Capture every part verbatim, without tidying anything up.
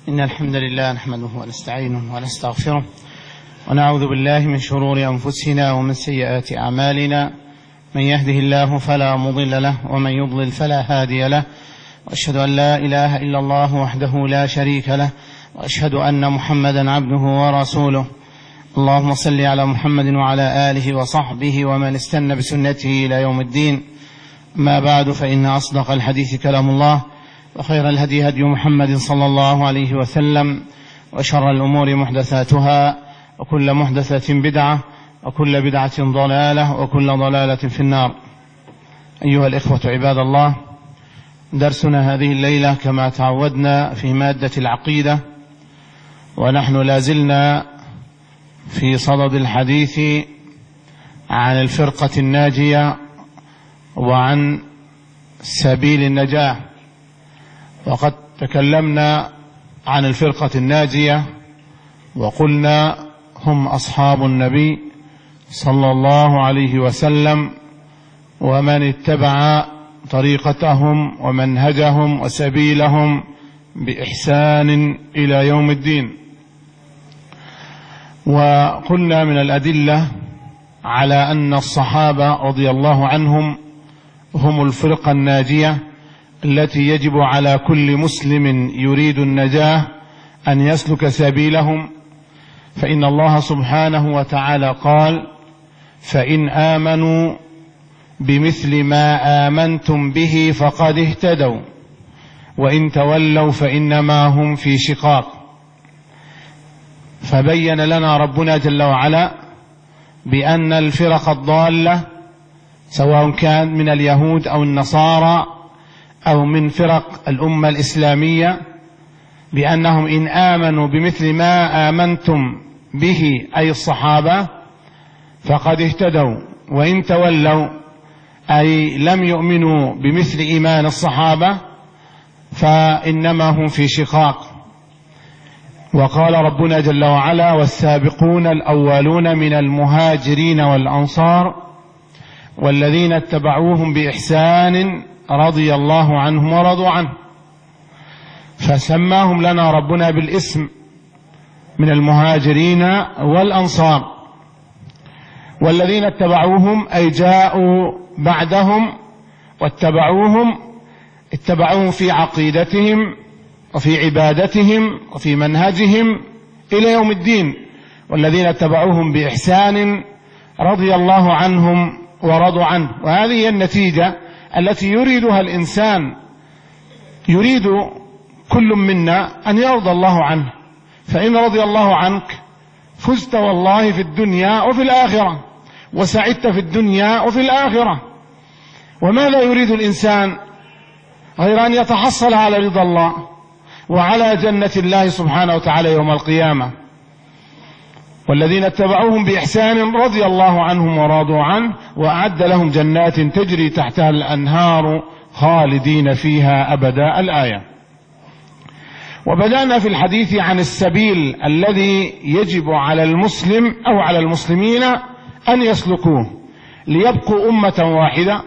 إن الحمد لله نحمده ونستعينه ونستغفره ونعوذ بالله من شرور أنفسنا ومن سيئات أعمالنا، من يهده الله فلا مضل له ومن يضلل فلا هادي له، وأشهد أن لا إله إلا الله وحده لا شريك له، وأشهد أن محمدا عبده ورسوله. اللهم صل على محمد وعلى آله وصحبه ومن استنى بسنته إلى يوم الدين. ما بعد، فإن أصدق الحديث كلام الله، وخير الهدي هدي محمد صلى الله عليه وسلم، وشر الأمور محدثاتها، وكل محدثة بدعة، وكل بدعة ضلالة، وكل ضلالة في النار. أيها الإخوة عباد الله، درسنا هذه الليلة كما تعودنا في مادة العقيدة، ونحن لازلنا في صدد الحديث عن الفرقة الناجية وعن سبيل النجاة. وقد تكلمنا عن الفرقة الناجية وقلنا هم أصحاب النبي صلى الله عليه وسلم، ومن اتبع طريقتهم ومنهجهم وسبيلهم بإحسان إلى يوم الدين. وقلنا من الأدلة على أن الصحابة رضي الله عنهم هم الفرقة الناجية التي يجب على كل مسلم يريد النجاة أن يسلك سبيلهم، فإن الله سبحانه وتعالى قال: فإن آمنوا بمثل ما آمنتم به فقد اهتدوا وإن تولوا فإنما هم في شقاق. فبين لنا ربنا جل وعلا بأن الفرق الضالة سواء كان من اليهود أو النصارى أو من فرق الأمة الإسلامية، بأنهم إن آمنوا بمثل ما آمنتم به أي الصحابة فقد اهتدوا، وإن تولوا أي لم يؤمنوا بمثل إيمان الصحابة فإنما هم في شقاق. وقال ربنا جل وعلا: والسابقون الأولون من المهاجرين والأنصار والذين اتبعوهم بإحسان رضي الله عنهم ورضوا عنه. فسماهم لنا ربنا بالاسم من المهاجرين والأنصار، والذين اتبعوهم أي جاءوا بعدهم واتبعوهم، اتبعوهم في عقيدتهم وفي عبادتهم وفي منهجهم إلى يوم الدين. والذين اتبعوهم بإحسان رضي الله عنهم ورضوا عنه. وهذه هي النتيجة التي يريدها الإنسان، يريد كل منا أن يرضى الله عنه، فإن رضي الله عنك فزت والله في الدنيا وفي الآخرة، وسعدت في الدنيا وفي الآخرة. وماذا يريد الإنسان غير أن يتحصل على رضا الله وعلى جنة الله سبحانه وتعالى يوم القيامة؟ والذين اتبعوهم بإحسان رضي الله عنهم ورضوا عنه وأعد لهم جنات تجري تحتها الأنهار خالدين فيها أبدا. الآية. وبدأنا في الحديث عن السبيل الذي يجب على المسلم أو على المسلمين أن يسلكوه ليبقوا أمة واحدة.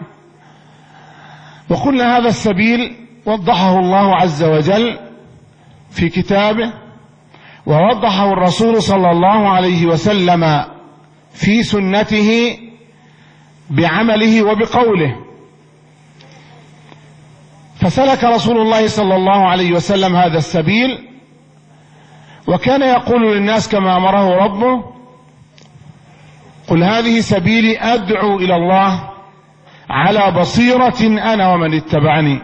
وقلنا هذا السبيل وضحه الله عز وجل في كتابه، ووضحه الرسول صلى الله عليه وسلم في سنته بعمله وبقوله. فسلك رسول الله صلى الله عليه وسلم هذا السبيل، وكان يقول للناس كما أمره ربه: قل هذه سبيلي أدعو إلى الله على بصيرة أنا ومن اتبعني.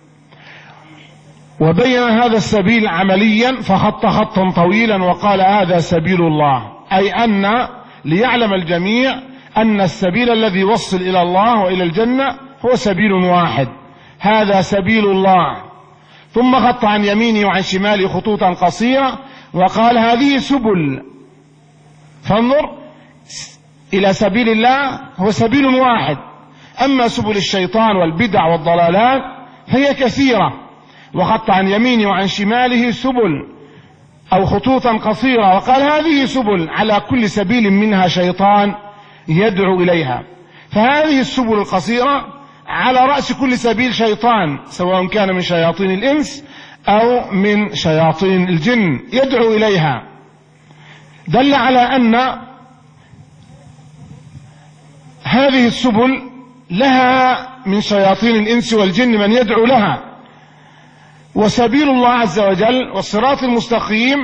وبين هذا السبيل عمليا فخط خطا طويلا وقال: هذا سبيل الله، أي أن ليعلم الجميع أن السبيل الذي يوصل إلى الله وإلى الجنة هو سبيل واحد، هذا سبيل الله. ثم خط عن يمينه وعن شماله خطوطا قصيرة وقال: هذه سبل. فانظر إلى سبيل الله هو سبيل واحد، أما سبل الشيطان والبدع والضلالات فهي كثيرة. وخط عن يمينه وعن شماله سبل أو خطوطا قصيرة وقال: هذه سبل، على كل سبيل منها شيطان يدعو إليها. فهذه السبل القصيرة على رأس كل سبيل شيطان، سواء كان من شياطين الإنس أو من شياطين الجن يدعو إليها، دل على أن هذه السبل لها من شياطين الإنس والجن من يدعو لها. وسبيل الله عز وجل والصراط المستقيم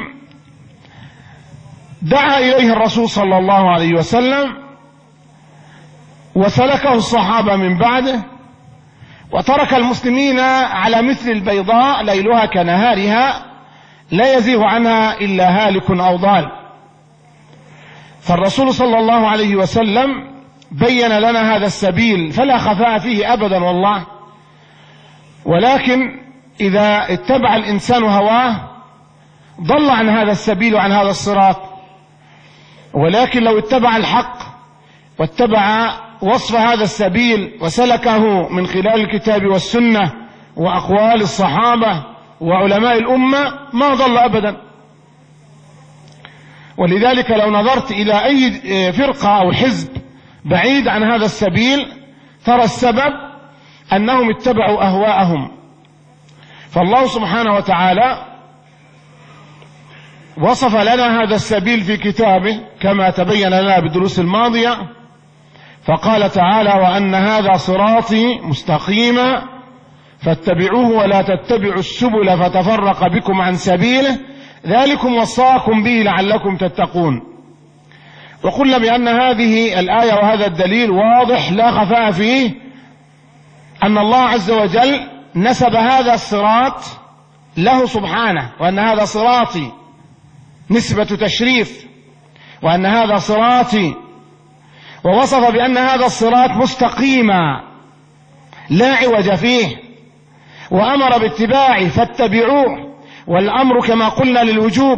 دعا إليه الرسول صلى الله عليه وسلم وسلكه الصحابة من بعده، وترك المسلمين على مثل البيضاء ليلها كنهارها لا يزيغ عنها إلا هالك أو ضال. فالرسول صلى الله عليه وسلم بين لنا هذا السبيل فلا خفاء فيه أبدا والله، ولكن إذا اتبع الإنسان هواه ضل عن هذا السبيل وعن هذا الصراط. ولكن لو اتبع الحق واتبع وصف هذا السبيل وسلكه من خلال الكتاب والسنة وأقوال الصحابة وعلماء الأمة ما ضل أبدا. ولذلك لو نظرت إلى أي فرقة أو حزب بعيد عن هذا السبيل ترى السبب أنهم اتبعوا أهواءهم. فالله سبحانه وتعالى وصف لنا هذا السبيل في كتابه كما تبين لنا بالدروس الماضية، فقال تعالى: وأن هذا صراطي مستقيما فاتبعوه ولا تتبعوا السبل فتفرق بكم عن سبيله ذلكم وصاكم به لعلكم تتقون. وقلنا بأن هذه الآية وهذا الدليل واضح لا خفاء فيه، أن الله عز وجل نسب هذا الصراط له سبحانه، وأن هذا صراطي نسبة تشريف، وأن هذا صراطي، ووصف بأن هذا الصراط مستقيما لا عوج فيه، وأمر باتباعه فاتبعوه، والأمر كما قلنا للوجوب،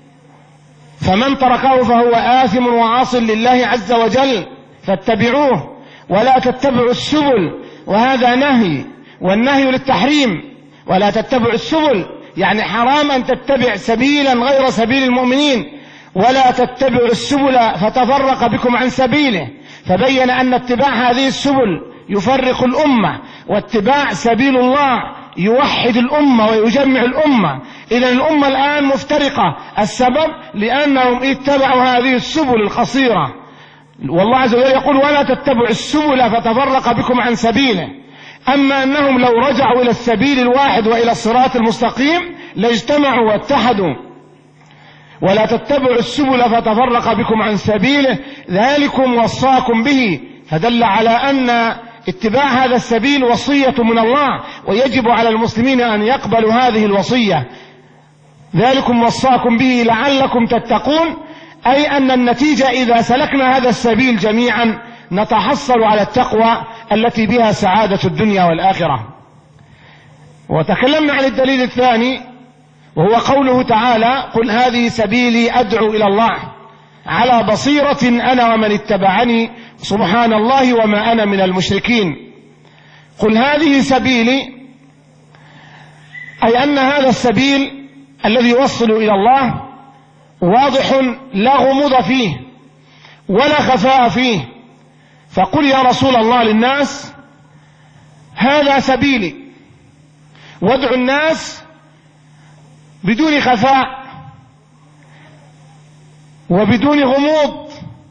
فمن تركه فهو آثم وعاص لله عز وجل، فاتبعوه ولا تتبعوا السبل، وهذا نهي، والنهي للتحريم. ولا تتبعوا السبل يعني حرام أن تتبع سبيلا غير سبيل المؤمنين، ولا تتبعوا السبل فتفرق بكم عن سبيله، فبين أن اتباع هذه السبل يفرق الأمة، واتباع سبيل الله يوحد الأمة ويجمع الأمة. إذن الأمة الآن مفترقة، السبب لأنهم اتبعوا هذه السبل القصيرة. والله عز وجل يقول: ولا تتبعوا السبل فتفرق بكم عن سبيله. أما أنهم لو رجعوا إلى السبيل الواحد وإلى الصراط المستقيم لاجتمعوا واتحدوا. ولا تتبعوا السبل فتفرق بكم عن سبيله ذلكم وصاكم به، فدل على أن اتباع هذا السبيل وصية من الله، ويجب على المسلمين أن يقبلوا هذه الوصية. ذلكم وصاكم به لعلكم تتقون، أي أن النتيجة إذا سلكنا هذا السبيل جميعا نتحصل على التقوى التي بها سعادة الدنيا والآخرة. وتكلمنا عن الدليل الثاني وهو قوله تعالى: قل هذه سبيلي أدعو إلى الله على بصيرة أنا ومن اتبعني سبحان الله وما أنا من المشركين. قل هذه سبيلي، أي أن هذا السبيل الذي يوصل إلى الله واضح لا غموض فيه ولا خفاء فيه. فقل يا رسول الله للناس: هذا سبيلي، وادعو الناس بدون خفاء وبدون غموض،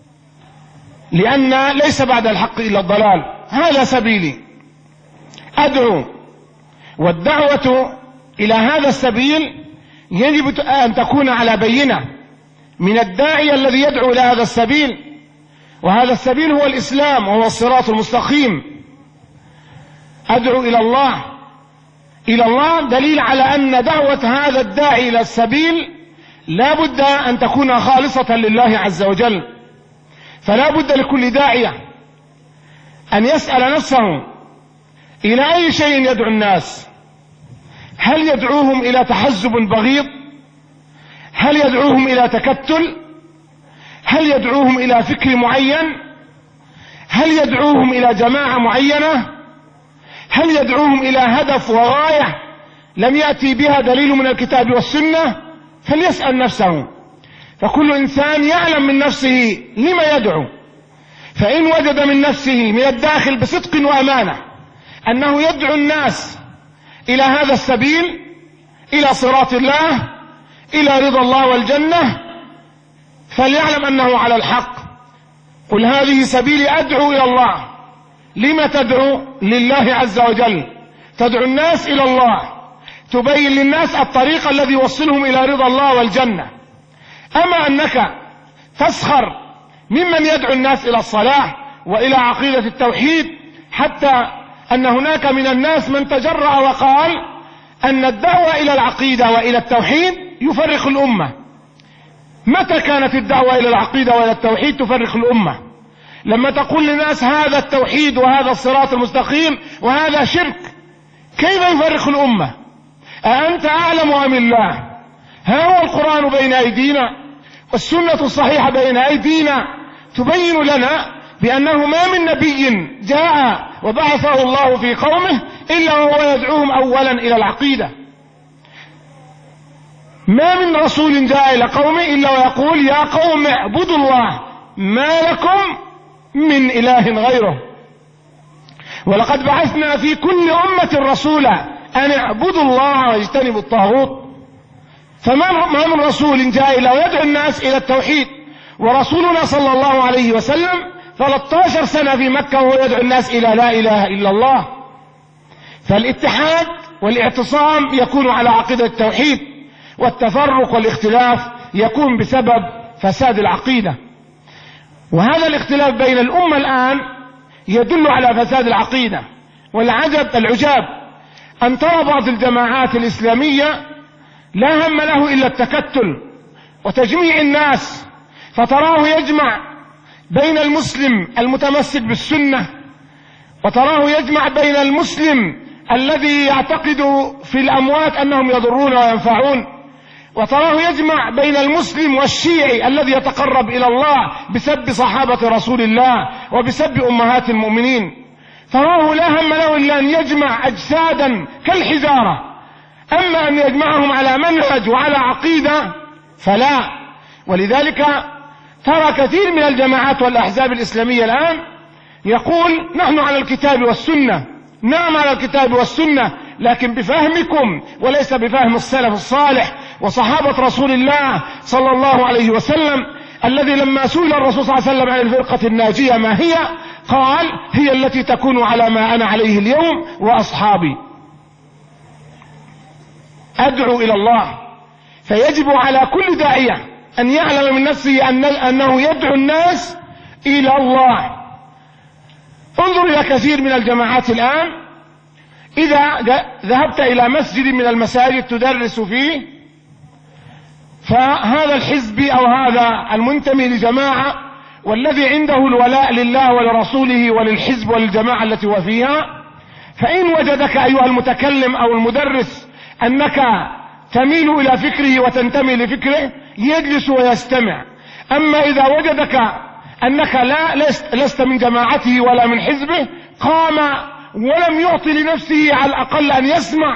لأن ليس بعد الحق إلا الضلال. هذا سبيلي أدعو، والدعوة إلى هذا السبيل يجب أن تكون على بينة من الداعي الذي يدعو إلى هذا السبيل، وهذا السبيل هو الإسلام وهو الصراط المستقيم. أدعو إلى الله، إلى الله دليل على أن دعوة هذا الداعي إلى السبيل لا بد أن تكون خالصة لله عز وجل. فلا بد لكل داعية أن يسأل نفسه: إلى أي شيء يدعو الناس؟ هل يدعوهم إلى تحزب بغيض؟ هل يدعوهم إلى تكتل؟ هل يدعوهم إلى فكر معين؟ هل يدعوهم إلى جماعة معينة؟ هل يدعوهم إلى هدف وغاية لم يأتي بها دليل من الكتاب والسنة؟ فليسأل نفسه. فكل إنسان يعلم من نفسه لما يدعو، فإن وجد من نفسه من الداخل بصدق وأمانة أنه يدعو الناس إلى هذا السبيل إلى صراط الله، إلى رضا الله والجنة، فليعلم أنه على الحق. قل هذه سبيلي أدعو إلى الله. لما تدعو؟ لله عز وجل، تدعو الناس إلى الله، تبين للناس الطريق الذي يوصلهم إلى رضا الله والجنة. أما أنك تسخر ممن يدعو الناس إلى الصلاة وإلى عقيدة التوحيد، حتى أن هناك من الناس من تجرأ وقال أن الدعوة إلى العقيدة وإلى التوحيد يفرق الأمة. متى كانت الدعوة إلى العقيدة وإلى التوحيد تفرق الأمة؟ لما تقول للناس هذا التوحيد وهذا الصراط المستقيم وهذا شرك، كيف يفرق الأمة؟ أأنت أعلم أم الله؟ ها هو القرآن بين أيدينا والسنة الصحيحة بين أيدينا تبين لنا بأنه ما من نبي جاء وبعثه الله في قومه إلا وهو يدعوهم أولا إلى العقيدة. ما من رسول جاء إلى قومه إلا ويقول يا قوم اعبدوا الله ما لكم من إله غيره. ولقد بعثنا في كل أمة رسولا أن اعبدوا الله واجتنبوا الطاغوت. فما من رسول جاء إلا ويدعو الناس إلى التوحيد، ورسولنا صلى الله عليه وسلم ثلاثة عشر سنة في مكة وهو يدعو الناس إلى لا إله إلا الله. فالاتحاد والاعتصام يكون على عقيدة التوحيد، والتفرق والاختلاف يكون بسبب فساد العقيدة. وهذا الاختلاف بين الأمة الآن يدل على فساد العقيدة. والعجب العجاب أن ترى بعض الجماعات الإسلامية لا هم له إلا التكتل وتجميع الناس، فتراه يجمع بين المسلم المتمسك بالسنة، وتراه يجمع بين المسلم الذي يعتقد في الأموات أنهم يضرون وينفعون، وتراه يجمع بين المسلم والشيعي الذي يتقرب إلى الله بسب صحابة رسول الله وبسب أمهات المؤمنين. تراه لا هم له إلا أن يجمع أجسادا كالحجارة، أما أن يجمعهم على منهج وعلى عقيدة فلا. ولذلك ترى كثير من الجماعات والأحزاب الإسلامية الآن يقول نحن على الكتاب والسنة. نعم على الكتاب والسنة، لكن بفهمكم وليس بفهم السلف الصالح وصحابة رسول الله صلى الله عليه وسلم، الذي لما سئل الرسول صلى الله عليه وسلم عن الفرقة الناجية ما هي، قال هي التي تكون على ما أنا عليه اليوم وأصحابي. أدعو إلى الله، فيجب على كل داعية أن يعلم من نفسه أن أنه يدعو الناس إلى الله. انظر إلى كثير من الجماعات الآن، إذا ذهبت إلى مسجد من المساجد تدرس فيه، فهذا الحزبي أو هذا المنتمي لجماعة والذي عنده الولاء لله ولرسوله وللحزب وللجماعة التي هو فيها، فإن وجدك أيها المتكلم أو المدرس أنك تميل إلى فكره وتنتمي لفكره يجلس ويستمع. أما إذا وجدك أنك لا لست, لست من جماعته ولا من حزبه، قام ولم يعطي لنفسه على الأقل أن يسمع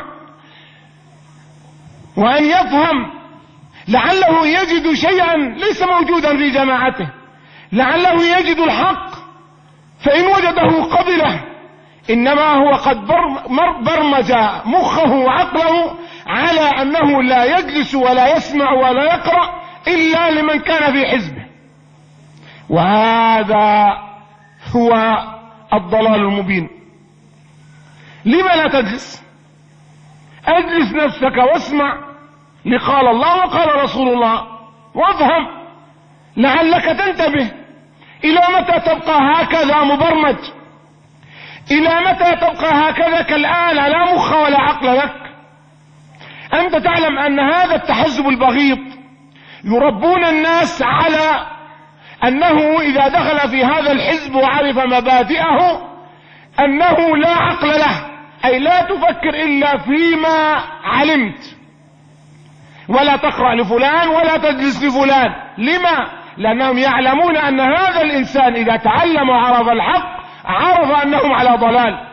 وأن يفهم، لعله يجد شيئا ليس موجودا في جماعته، لعله يجد الحق، فإن وجده قبله. إنما هو قد برمج مخه وعقله على أنه لا يجلس ولا يسمع ولا يقرأ إلا لمن كان في حزبه، وهذا هو الضلال المبين. لما لا تجلس؟ اجلس نفسك واسمع لقال الله وقال رسول الله وافهم، لعلك تنتبه. إلى متى تبقى هكذا مبرمج؟ إلى متى تبقى هكذا كالآلة لا مخ ولا عقل لك؟ أنت تعلم أن هذا التحزب البغيض يربون الناس على أنه إذا دخل في هذا الحزب وعرف مبادئه أنه لا عقل له، أي لا تفكر إلا فيما علمت، ولا تقرأ لفلان ولا تجلس لفلان. لما؟ لأنهم يعلمون أن هذا الإنسان إذا تعلم وعرف الحق عرف أنهم على ضلال.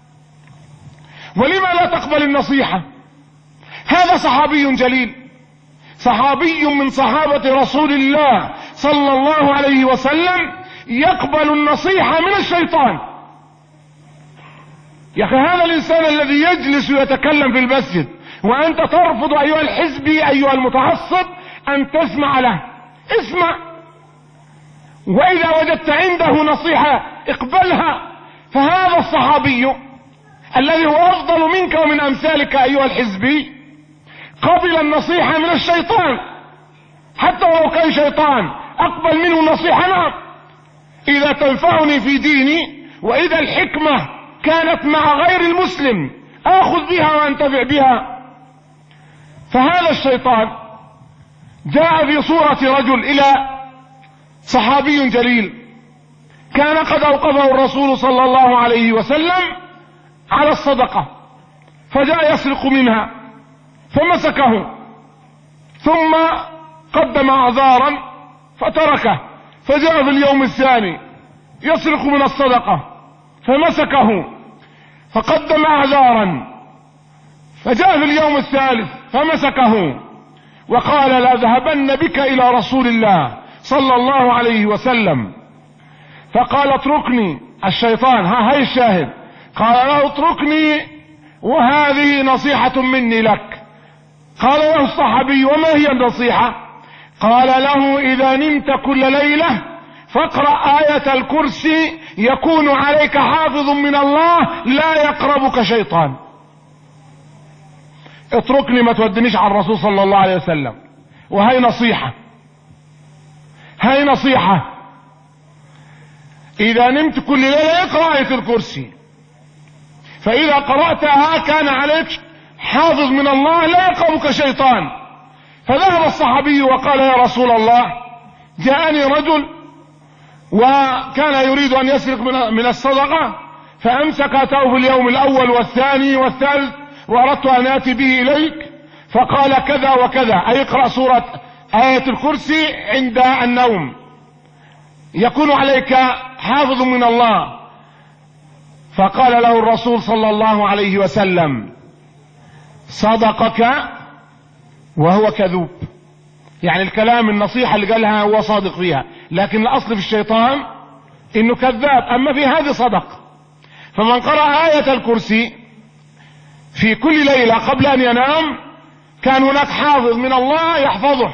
ولما لا تقبل النصيحة؟ هذا صحابي جليل، صحابي من صحابة رسول الله صلى الله عليه وسلم، يقبل النصيحة من الشيطان. يا أخي هذا الإنسان الذي يجلس ويتكلم في المسجد وأنت ترفض أيها الحزبي أيها المتعصب أن تسمع له. اسمع، وإذا وجدت عنده نصيحة اقبلها. فهذا الصحابي الذي هو أفضل منك ومن أمثالك أيها الحزبي قبل النصيحة من الشيطان، حتى ولو كان شيطان أقبل منه النصيحة. نعم، إذا تنفعني في ديني، وإذا الحكمة كانت مع غير المسلم آخذ بها وأنتفع بها. فهذا الشيطان جاء في صورة رجل إلى صحابي جليل كان قد أوقفه الرسول صلى الله عليه وسلم على الصدقة، فجاء يسرق منها فمسكه، ثم قدم أعذارا فتركه، فجاء في اليوم الثاني يسرق من الصدقة فمسكه فقدم أعذارا، فجاء في اليوم الثالث فمسكه وقال لأذهبن بك إلى رسول الله صلى الله عليه وسلم. فقال اتركني، الشيطان، ها هي الشاهد، قال له اتركني وهذه نصيحة مني لك. قال له الصحابي وما هي النصيحة؟ قال له إذا نمت كل ليلة فاقرأ آية الكرسي يكون عليك حافظ من الله لا يقربك شيطان. اتركني، ما تودنيش على الرسول صلى الله عليه وسلم. وهي نصيحة، هاي نصيحة. إذا نمت كل ليلة اقرأ آية الكرسي، فإذا قرأتها كان عليك حافظ من الله لا يقربك شيطان. فذهب الصحابي وقال يا رسول الله جاءني رجل وكان يريد أن يسرق من الصدقة، فأمسكته في اليوم الأول والثاني والثالث وأردت أن آتي به إليك، فقال كذا وكذا، أي اقرأ سورة آية الكرسي عند النوم يكون عليك حافظ من الله. فقال له الرسول صلى الله عليه وسلم صدقك وهو كذوب، يعني الكلام النصيحة اللي قالها هو صادق فيها، لكن الأصل في الشيطان إنه كذاب. أما في هذه صدق. فمن قرأ آية الكرسي في كل ليلة قبل أن ينام كان هناك حافظ من الله يحفظه.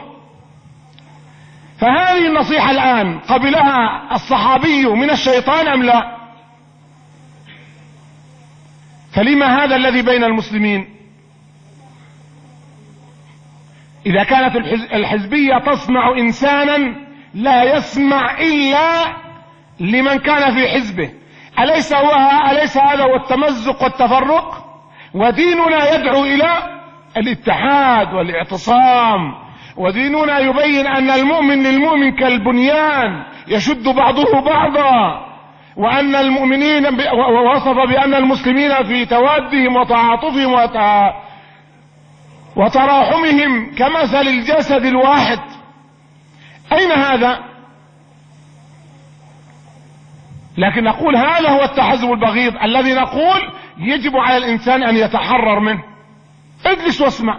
فهذه النصيحة الآن قبلها الصحابي من الشيطان أم لا؟ فلما هذا الذي بين المسلمين؟ إذا كانت الحزبية تصنع إنسانا لا يسمع إلا لمن كان في حزبه، أليس هو أليس هذا هو التمزق والتفرق؟ وديننا يدعو إلى الاتحاد والاعتصام، وديننا يبين أن المؤمن للمؤمن كالبنيان يشد بعضه بعضا، وأن المؤمنين ووصف بأن المسلمين في توادهم وتعاطفهم وتراحمهم كمثل الجسد الواحد. أين هذا؟ لكن نقول هذا هو التحزب البغيض الذي نقول يجب على الإنسان أن يتحرر منه. اجلس واسمع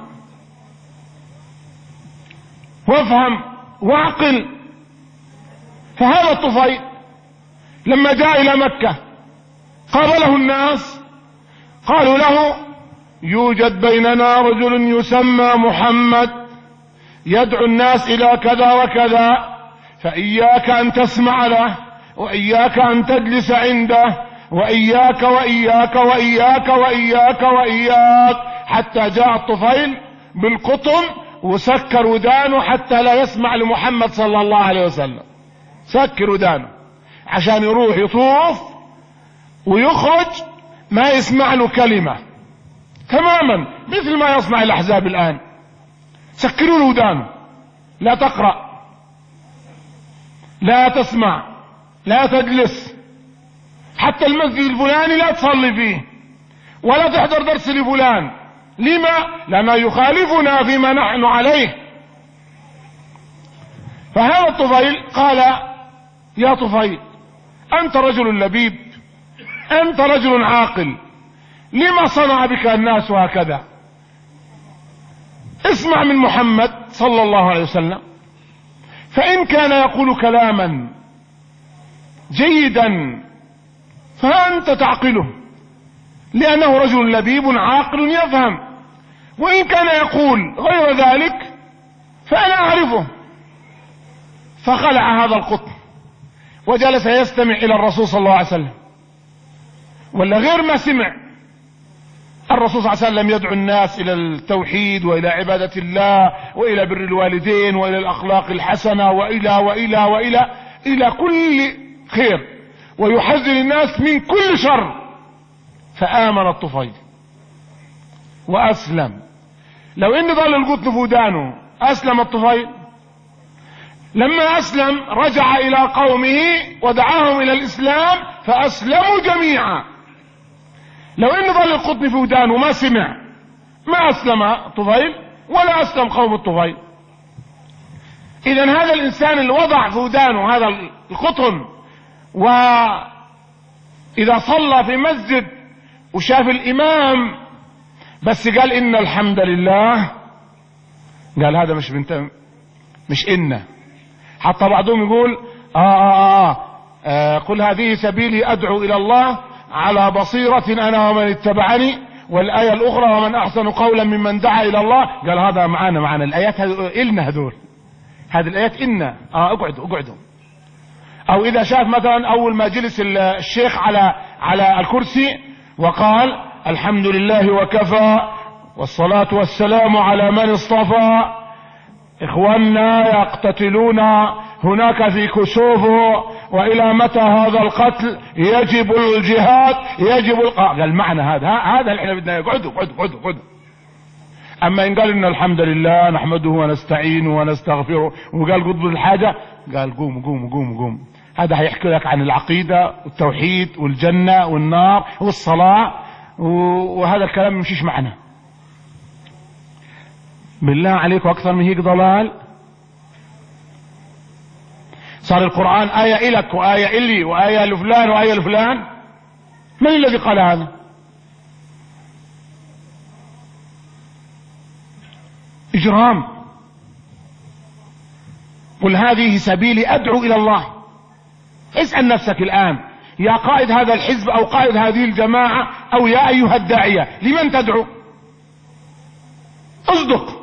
وافهم واعقل. فهذا الطفيل لما جاء إلى مكة قابله الناس قالوا له يوجد بيننا رجل يسمى محمد يدعو الناس إلى كذا وكذا، فإياك أن تسمع له، وإياك أن تجلس عنده، وإياك وإياك وإياك وإياك وإياك، حتى جاء الطفيل بالقطن وسكر ودانه حتى لا يسمع لمحمد صلى الله عليه وسلم. سكر ودانه عشان يروح يطوف ويخرج ما يسمع له كلمة تماما، مثل ما يصنع الأحزاب الآن. سكروا له ودانه، لا تقرأ، لا تسمع، لا تجلس، حتى المسجد الفلاني لا تصلي فيه، ولا تحضر درس لفلان. لما؟ لما يخالفنا فيما نحن عليه. فهذا الطفيل قال يا طفيل أنت رجل لبيب، أنت رجل عاقل، لما صنع بك الناس هكذا؟ اسمع من محمد صلى الله عليه وسلم، فإن كان يقول كلاما جيدا فأنت تعقله، لأنه رجل لبيب عاقل يفهم، وإن كان يقول غير ذلك فأنا أعرفه. فخلع هذا القطن وجلس يستمع إلى الرسول صلى الله عليه وسلم، ولا غير ما سمع. الرسول صلى الله عليه وسلم يدعو الناس إلى التوحيد وإلى عبادة الله وإلى بر الوالدين وإلى الأخلاق الحسنة وإلى وإلى وإلى إلى كل خير، ويحذر الناس من كل شر. فآمن الطفيل وأسلم. لو إن ظل القطن في ودانه أسلم الطفيل. لما أسلم رجع إلى قومه ودعاهم إلى الإسلام فأسلموا جميعا. لو إن ظل القطن في ودانه ما سمع ما أسلم الطفيل ولا أسلم قوم الطفيل. إذن هذا الإنسان اللي وضع في ودانه هذا القطن، وإذا صلى في مسجد وشاف الإمام بس قال إن الحمد لله، قال هذا مش بنت مش إن. حتى بعضهم يقول آه آه آه, آه قل هذه سبيلي أدعو إلى الله على بصيرة أنا ومن اتبعني، والآية الأخرى ومن أحسن قولا ممن دعا إلى الله. قال هذا معانا معانا الآيات إلنا هذول، هذه الآيات إنا آه اقعدوا اقعدوا. أو إذا شاف مثلا أول ما جلس الشيخ على على الكرسي وقال الحمد لله وكفى والصلاة والسلام على من اصطفى، إخواننا يقتتلون هناك في كوسوفو، وإلى متى هذا القتل؟ يجب الجهاد يجب ال... آه قال معنى هذا هذا اللي احنا بدنا. اقعدوا اقعدوا اقعدوا اقعدوا. أما إن قال إن الحمد لله نحمده ونستعينه ونستغفره وقال قضوا الحاجة، قال قوموا قوموا قوموا قوموا. هذا هيحكي لك عن العقيدة والتوحيد والجنة والنار والصلاة، وهذا الكلام مشيش معنا. بالله عليك أكثر من هيك ضلال. صار القرآن آية إلك وآية إلي وآية لفلان وآية لفلان. من الذي قال هذا؟ إجرام. قل هذه سبيلي أدعو إلى الله. اسأل نفسك الآن يا قائد هذا الحزب أو قائد هذه الجماعة أو يا أيها الداعية، لمن تدعو؟ اصدق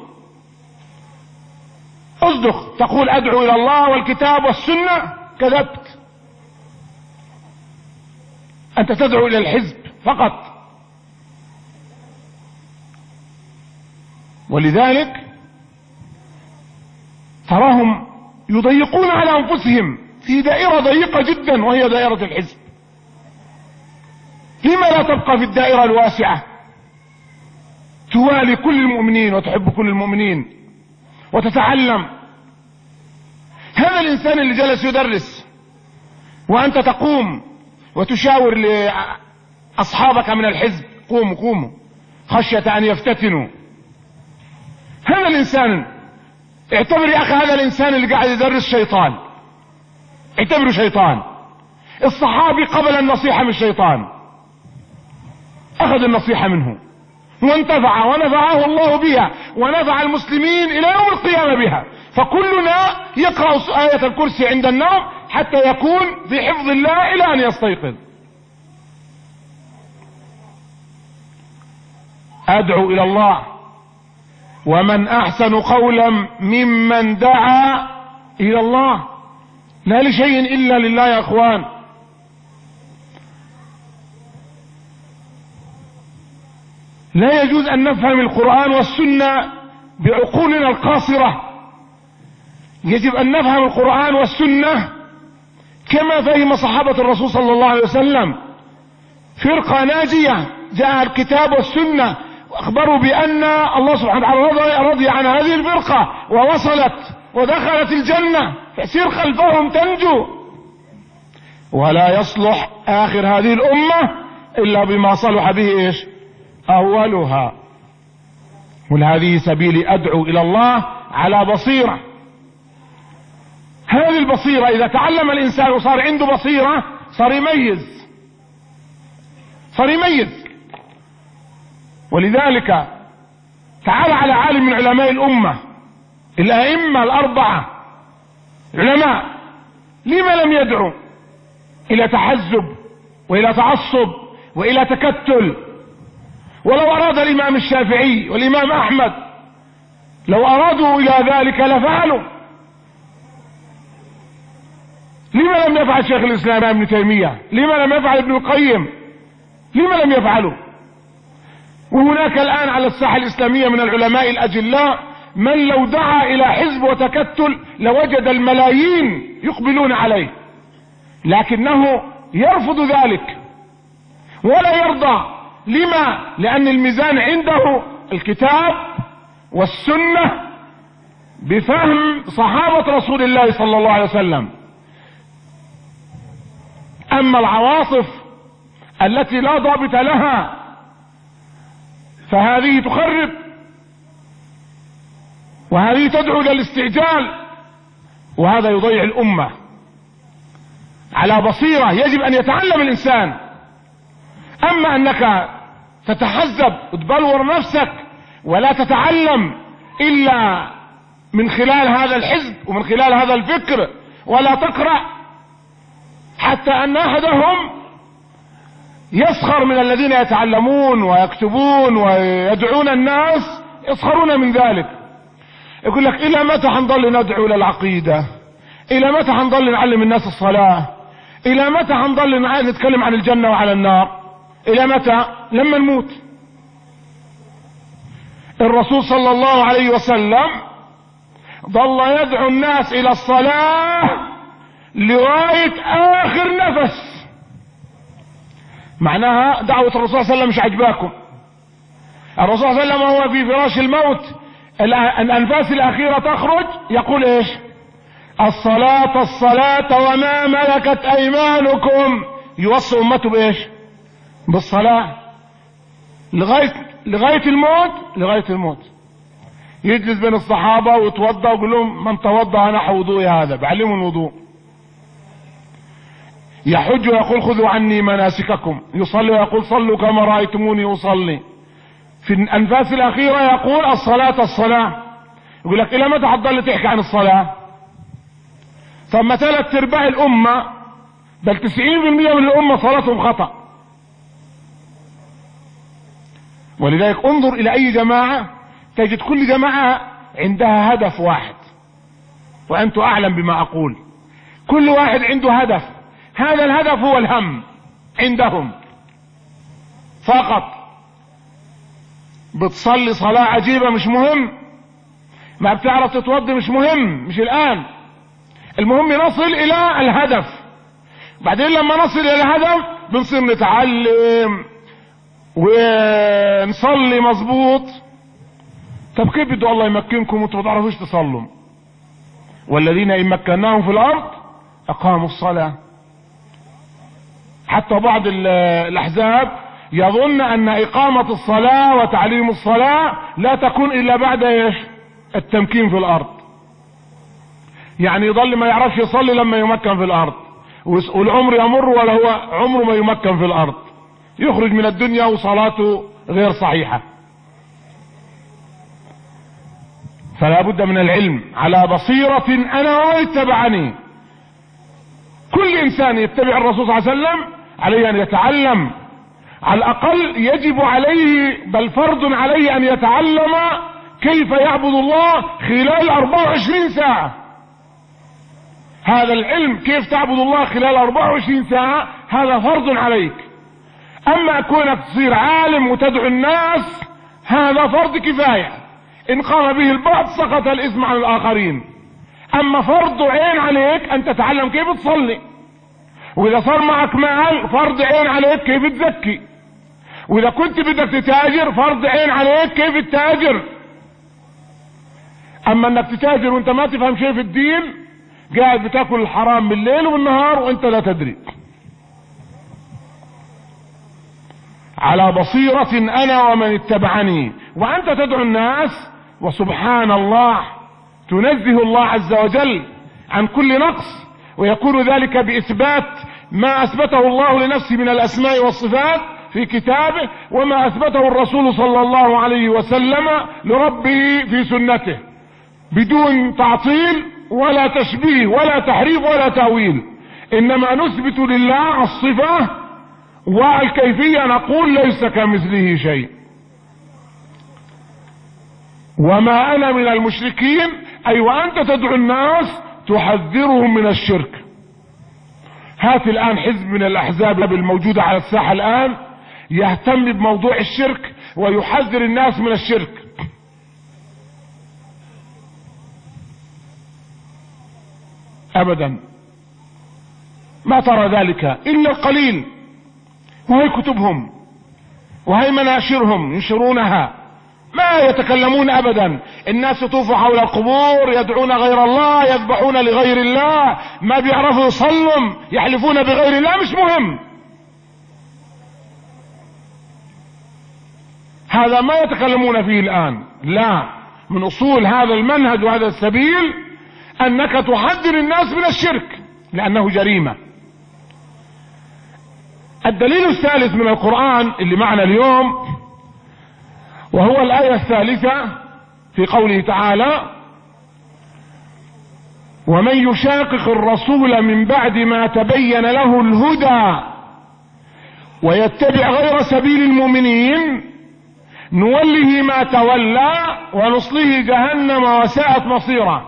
اصدق. تقول أدعو إلى الله والكتاب والسنة، كذبت. أنت تدعو إلى الحزب فقط. ولذلك تراهم يضيقون على أنفسهم في دائرة ضيقة جدا وهي دائرة الحزب. لما لا تبقى في الدائرة الواسعة توالي كل المؤمنين وتحب كل المؤمنين وتتعلم؟ هذا الإنسان اللي جلس يدرس وأنت تقوم وتشاور لأصحابك من الحزب قوموا قوموا خشية أن يفتتنوا. هذا الإنسان اعتبر يا أخي هذا الإنسان اللي قاعد يدرس شيطان، اعتبره شيطان. الصحابي قبل النصيحة من الشيطان، أخذ النصيحة منه وانتفع ونفعه الله بها ونفع المسلمين إلى يوم القيامة بها. فكلنا يقرأ آية الكرسي عند النوم حتى يكون في حفظ الله إلى أن يستيقظ. أدعو إلى الله ومن أحسن قولا ممن دعا إلى الله. لا لشيء إلا لله يا أخوان. لا يجوز أن نفهم القرآن والسنة بعقولنا القاصرة. يجب أن نفهم القرآن والسنة كما فهم صحابة الرسول صلى الله عليه وسلم. فرقة ناجية جاء الكتاب والسنة واخبروا بأن الله سبحانه وتعالى رضي عن هذه الفرقة ووصلت ودخلت الجنة، فسير خلفهم تنجو. ولا يصلح آخر هذه الأمة إلا بما صلح به إيش؟ أولها. ولهذه سبيلي أدعو إلى الله على بصيرة. هذه البصيرة إذا تعلم الإنسان وصار عنده بصيرة صار يميز صار يميز. ولذلك تعال على عالم من علماء الأمة الأئمة الأربعة علماء، لما لم يدعوا إلى تحزب وإلى تعصب وإلى تكتل ولو أراد الإمام الشافعي والإمام أحمد لو أرادوا إلى ذلك لفعلوا. لما لم يفعل شيخ الإسلام ابن تيمية؟ لما لم يفعل ابن القيم؟ لما لم يفعلوا؟ وهناك الآن على الساحة الإسلامية من العلماء الأجلاء من لو دعا إلى حزب وتكتل لوجد الملايين يقبلون عليه، لكنه يرفض ذلك ولا يرضى. لما؟ لأن الميزان عنده الكتاب والسنة بفهم صحابة رسول الله صلى الله عليه وسلم. أما العواطف التي لا ضابط لها فهذه تخرب، وهذه تدعو إلى الاستعجال، وهذا يضيع الأمة. على بصيرة يجب أن يتعلم الإنسان. أما أنك تتحزب وتبلور نفسك ولا تتعلم إلا من خلال هذا الحزب ومن خلال هذا الفكر، ولا تقرأ، حتى أن أحدهم يسخر من الذين يتعلمون ويكتبون ويدعون الناس، يسخرون من ذلك. يقول لك إلى متى حنضل ندعو للعقيدة؟ إلى متى حنضل نعلم الناس الصلاة؟ إلى متى حنضل نتكلم عن الجنة وعلى النار؟ إلى متى؟ لما نموت. الرسول صلى الله عليه وسلم ظل يدعو الناس إلى الصلاة لغاية آخر نفس. معناها دعوة الرسول صلى الله عليه وسلم مش عجباكم. الرسول صلى الله عليه وسلم وهو في فراش الموت الأنفاس الأخيرة تخرج يقول إيش؟ الصلاة الصلاة وما ملكت أيمانكم. يوصي أمته بإيش؟ بالصلاة لغاية لغاية الموت. لغاية الموت يجلس بين الصحابة ويتوضأ ويقول لهم من توضأ نحو وضوئي هذا، بعلموا الوضوء. يحج ويقول خذوا عني مناسككم، يصلي ويقول صلوا كما رأيتموني أصلي. في الأنفاس الأخيرة يقول الصلاة الصلاة. يقول لك إلى متى حتضل تحكي عن الصلاة؟ ثم ثلاث ارباع الأمة بل تسعين بالمئة من الأمة صلاتهم خطأ. ولذلك انظر إلى أي جماعة تجد كل جماعة عندها هدف واحد، وأنت أعلم بما أقول. كل واحد عنده هدف، هذا الهدف هو الهم عندهم فقط. بتصلي صلاة عجيبة مش مهم، ما بتعرف تتوضي مش مهم، مش الآن. المهم نصل إلى الهدف. بعدين لما نصل إلى الهدف بنصير نتعلم ونصلي مظبوط. طب كيف بده الله يمكنكم وانتم ما تعرفوش تصلوا؟ والذين إن مكناهم في الأرض أقاموا الصلاة. حتى بعض الأحزاب يظن أن إقامة الصلاة وتعليم الصلاة لا تكون إلا بعد إيش؟ التمكين في الأرض. يعني يضل ما يعرفش يصلي لما يمكن في الأرض، والعمر يمر ولا هو عمره ما يمكن في الأرض، يخرج من الدنيا وصلاته غير صحيحة. فلا بد من العلم على بصيرة أنا ومن اتبعني. كل إنسان يتبع الرسول صلى الله عليه وسلم عليه أن يتعلم، على الأقل يجب عليه بل فرض عليه أن يتعلم كيف يعبد الله خلال أربعة وعشرين ساعة. هذا العلم كيف تعبد الله خلال أربعة وعشرين ساعة هذا فرض عليك. أما كونك تصير عالم وتدعو الناس هذا فرض كفاية، إن قام به البعض سقط الإثم عن الآخرين. أما فرض عين عليك أن تتعلم كيف تصلي، وإذا صار معك مال فرض عين عليك كيف تزكي، وإذا كنت بدك تتاجر فرض عين عليك كيف تتاجر. أما أنك تتاجر وأنت ما تفهم شيء في الدين، قاعد بتاكل الحرام بالليل والنهار وأنت لا تدري. على بصيرة أنا ومن اتبعني. وأنت تدعو الناس وسبحان الله تنزه الله عز وجل عن كل نقص، ويكون ذلك بإثبات ما أثبته الله لنفسه من الأسماء والصفات في كتابه، وما أثبته الرسول صلى الله عليه وسلم لربه في سنته، بدون تعطيل ولا تشبيه ولا تحريف ولا تأويل. إنما نثبت لله الصفة والكيفية، نقول ليس كمثله شيء. وما أنا من المشركين، أي وأنت تدعو الناس تحذرهم من الشرك. هات الآن حزب من الأحزاب الموجودة على الساحة الآن يهتم بموضوع الشرك ويحذر الناس من الشرك. أبدا ما ترى ذلك إلا القليل، وهي كتبهم وهي مناشرهم ينشرونها، ما يتكلمون أبدا. الناس يطوفوا حول القبور يدعون غير الله، يذبحون لغير الله، ما بيعرفوا يصلوا، يحلفون بغير الله، مش مهم. هذا ما يتكلمون فيه الآن. لا، من أصول هذا المنهج وهذا السبيل أنك تحذر الناس من الشرك لأنه جريمة. الدليل الثالث من القرآن اللي معنا اليوم وهو الآية الثالثة في قوله تعالى: ومن يشاقق الرسول من بعد ما تبين له الهدى ويتبع غير سبيل المؤمنين نوله ما تولى ونصله جهنم وساءت مصيرا.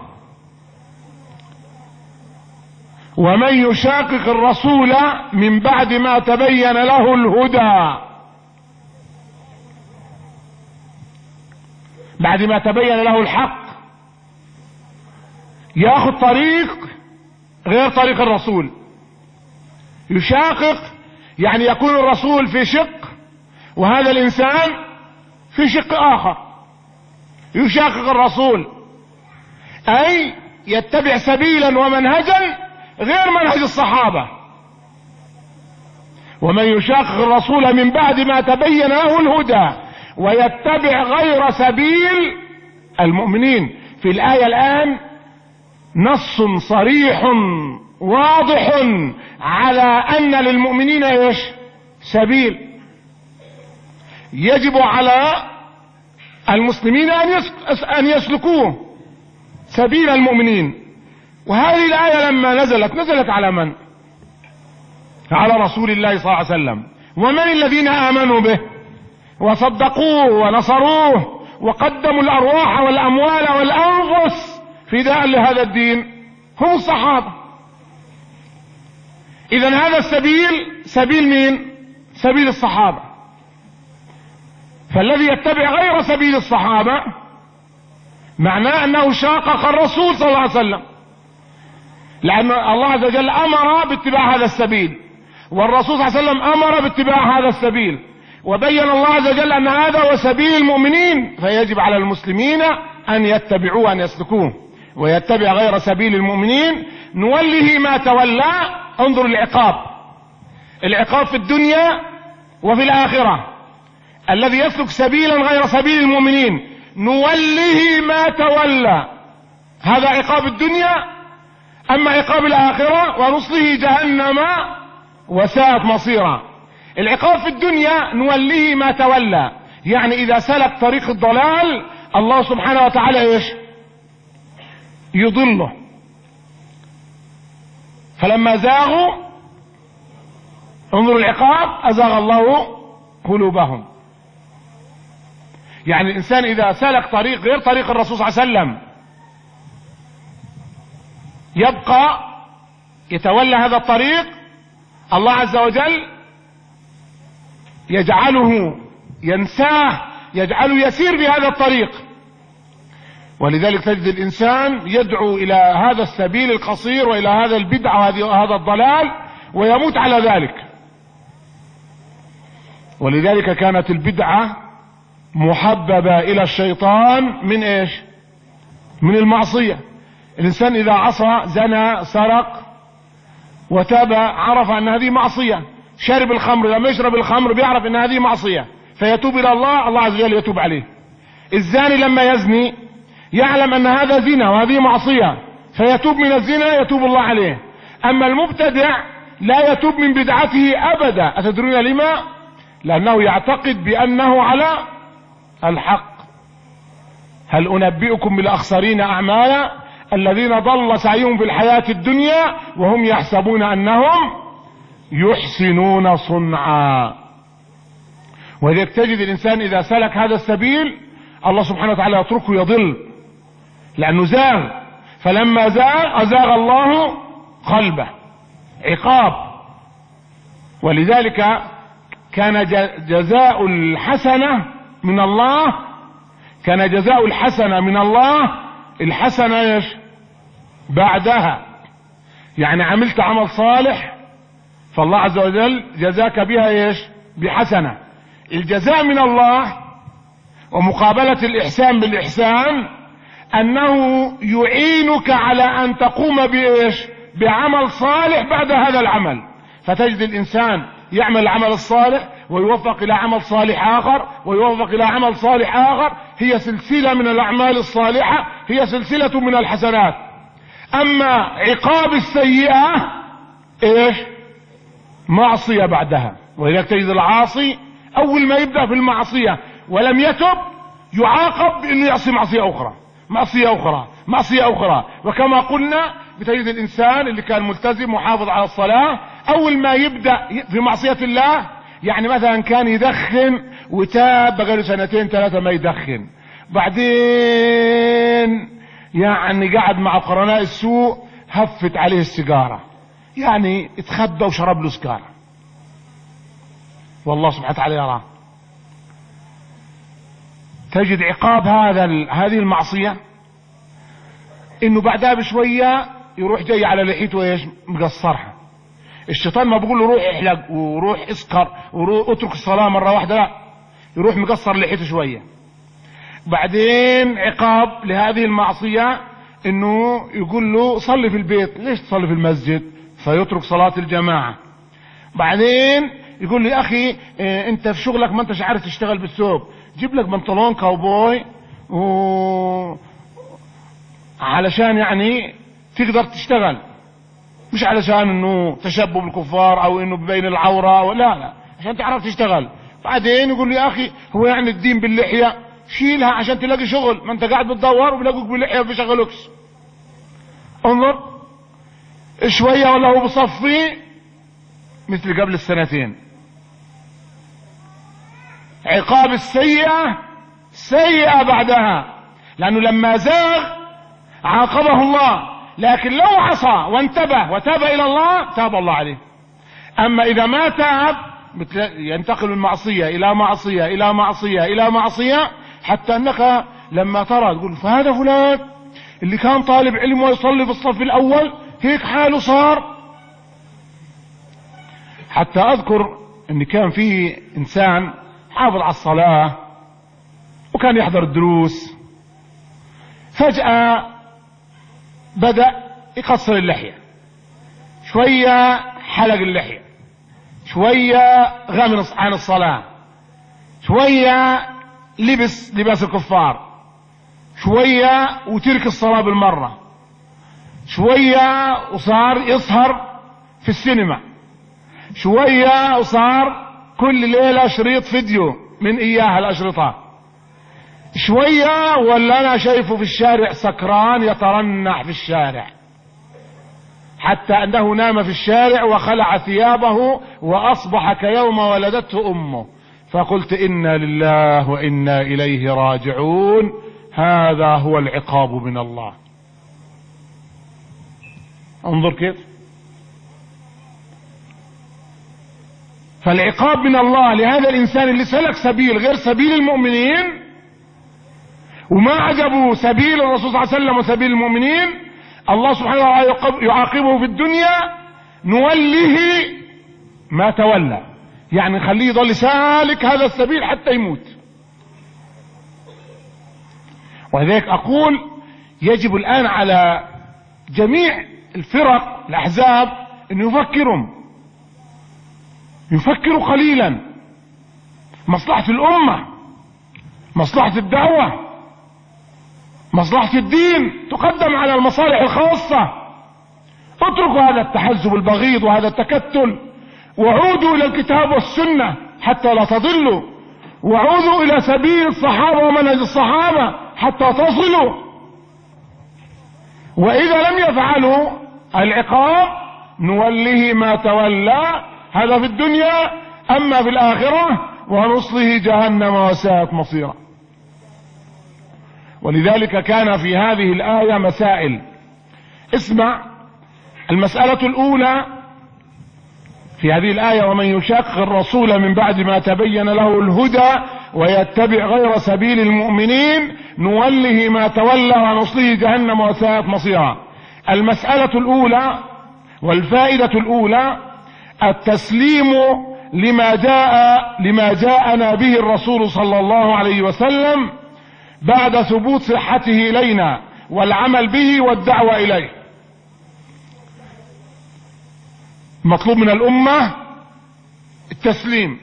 ومن يشاقق الرسول من بعد ما تبين له الهدى، بعد ما تبين له الحق ياخذ طريق غير طريق الرسول. يشاقق يعني يكون الرسول في شق وهذا الإنسان في شق آخر. يشاقق الرسول أي يتبع سبيلا ومنهجا غير منهج الصحابة. ومن يشاقق الرسول من بعد ما تبين له الهدى ويتبع غير سبيل المؤمنين. في الآية الآن نص صريح واضح على أن للمؤمنين ايش؟ سبيل. يجب على المسلمين أن يسلكوه سبيل المؤمنين. وهذه الآية لما نزلت نزلت على من؟ على رسول الله صلى الله عليه وسلم. ومن الذين آمنوا به وصدقوه ونصروه وقدموا الأرواح والأموال والأنفس فداء لهذا الدين؟ هم الصحابة. إذن هذا السبيل سبيل مين؟ سبيل الصحابة. فالذي يتبع غير سبيل الصحابة معناه أنه شاقق الرسول صلى الله عليه وسلم، لأن الله عز وجل أمر باتباع هذا السبيل، والرسول صلى الله عليه وسلم أمر باتباع هذا السبيل، وبين الله عز وجل أن هذا هو سبيل المؤمنين، فيجب على المسلمين أن يتبعوه أن يسلكوه. ويتبع غير سبيل المؤمنين نوله ما تولى. انظر العقاب، العقاب في الدنيا وفي الآخرة. الذي يسلك سبيلا غير سبيل المؤمنين نوله ما تولى، هذا عقاب الدنيا. أما عقاب الآخرة ونصله جهنم وساءت مصيرا. العقاب في الدنيا نوله ما تولى، يعني إذا سلك طريق الضلال الله سبحانه وتعالى ايش؟ يضله. فلما زاغوا انظروا العقاب أزاغ الله قلوبهم. يعني الإنسان إذا سلك طريق غير طريق الرسول صلى الله عليه وسلم يبقى يتولى هذا الطريق، الله عز وجل يجعله ينساه، يجعله يسير بهذا الطريق. ولذلك تجد الإنسان يدعو إلى هذا السبيل القصير وإلى هذا البدع وهذا الضلال ويموت على ذلك. ولذلك كانت البدعة محببة إلى الشيطان من إيش؟ من المعصية. الإنسان إذا عصى زنى سرق وتاب عرف أن هذه معصية. شرب الخمر لما يشرب الخمر بيعرف أن هذه معصية فيتوب إلى الله، الله عز وجل يتوب عليه. الزاني لما يزني يعلم أن هذا زنا وهذه معصية فيتوب من الزنا، يتوب الله عليه. أما المبتدع لا يتوب من بدعته أبدا. أتدرون لما؟ لأنه يعتقد بأنه على الحق. هل أنبئكم بالأخسرين أعمالا الذين ضل سعيهم في الحياة الدنيا وهم يحسبون أنهم يحسنون صنعا. ولذلك تجد الإنسان إذا سلك هذا السبيل الله سبحانه وتعالى يتركه يضل لأنه زاغ، فلما زاغ أزاغ الله قلبه، عقاب. ولذلك كان جزاء الحسنة من الله، كان جزاء الحسنة من الله الحسنة ايش بعدها. يعني عملت عمل صالح فالله عز وجل جزاك بها ايش بحسنة. الجزاء من الله ومقابلة الإحسان بالإحسان أنه يعينك على أن تقوم بإيش بعمل صالح بعد هذا العمل. فتجد الإنسان يعمل العمل الصالح ويوفق إلى عمل صالح آخر ويوفق إلى عمل صالح آخر، هي سلسلة من الأعمال الصالحة، هي سلسلة من الحسنات. أما عقاب السيئة إيش معصية بعدها. ولذلك تجد العاصي أول ما يبدأ في المعصية ولم يتب يعاقب بأنه يعصي معصية أخرى معصية أخرى معصية أخرى. وكما قلنا بتجد الإنسان اللي كان ملتزم وحافظ على الصلاة أول ما يبدأ في معصية الله، يعني مثلا كان يدخن وتاب بقاله سنتين ثلاثة ما يدخن، بعدين يعني قعد مع قرناء السوء هفت عليه السيجارة، يعني اتخبى وشرب له سيجارة، والله سبحانه وتعالى يراه. تجد عقاب هذا هذه المعصية انه بعدها بشوية يروح جاي على لحيته ايش مقصرها. الشيطان ما بيقول له روح احلق وروح اسكر وروح اترك الصلاة مرة واحدة، لا، يروح مقصر لحيته شوية. بعدين عقاب لهذه المعصية انه يقول له صلي في البيت، ليش تصلي في المسجد؟ فيترك صلاة الجماعة. بعدين يقول لي اخي اه انت في شغلك ما انتش عارف تشتغل بالثوب، جيب لك بنطلون كاوبوي و علشان يعني تقدر تشتغل، مش علشان انه تشبه بالكفار او انه بين العورة، ولا لا، عشان تعرف تشتغل. بعدين يقول لي اخي هو يعني الدين باللحية؟ شيلها عشان تلاقي شغل، ما انت قاعد بتدور وبلاقوك باللحية وبيشغلوكش. انظر شوية ولا هو بصفي مثل قبل السنتين. عقاب السيئة سيئة بعدها، لأنه لما زاغ عاقبه الله، لكن لو عصى وانتبه وتاب إلى الله تاب الله عليه. أما إذا ما تاب ينتقل من معصية إلى معصية إلى معصية إلى معصية، حتى أنك لما ترى تقول فهذا فلان اللي كان طالب علم ويصلي في الصف الأول هيك حاله صار. حتى أذكر أن كان فيه إنسان حافظ على الصلاة وكان يحضر الدروس، فجأة بدأ يقصر اللحية شوية، حلق اللحية شوية، غمن عن الصلاة شوية، لبس لباس الكفار شوية وترك الصلاة بالمرة شوية، وصار يسهر في السينما شوية، وصار كل ليلة شريط فيديو من إياها الأشرطة شوية، ولا أنا شايفه في الشارع سكران يترنح في الشارع، حتى أنه نام في الشارع وخلع ثيابه وأصبح كيوم ولدته أمه. فقلت إنا لله وإنا إليه راجعون، هذا هو العقاب من الله. انظر كيف. فالعقاب من الله لهذا الإنسان اللي سلك سبيل غير سبيل المؤمنين وما عجبه سبيل الرسول صلى الله عليه وسلم وسبيل المؤمنين، الله سبحانه وتعالى يعاقبه في الدنيا، نوله ما تولى، يعني خليه يضل سالك هذا السبيل حتى يموت. ولذلك أقول يجب الآن على جميع الفرق الأحزاب أن يفكروا يفكروا قليلا، مصلحة الأمة، مصلحة الدعوة، مصلحة الدين تقدم على المصالح الخاصة. اتركوا هذا التحزب البغيض وهذا التكتل، وعودوا إلى الكتاب والسنة حتى لا تضلوا، وعودوا إلى سبيل الصحابة ومنهج الصحابة حتى تصلوا. وإذا لم يفعلوا العقاب نوله ما تولى، هذا في الدنيا. أما في الآخرة ونصله جهنم وساءت مصيرا. ولذلك كان في هذه الآية مسائل. اسمع المسألة الأولى في هذه الآية: ومن يشاقق الرسول من بعد ما تبين له الهدى ويتبع غير سبيل المؤمنين نوله ما تولى ونصله جهنم وساءت مصيرا. المسألة الأولى والفائدة الأولى التسليم لما جاء لما جاءنا به الرسول صلى الله عليه وسلم بعد ثبوت صحته إلينا والعمل به والدعوة إليه. مطلوب من الأمة التسليم،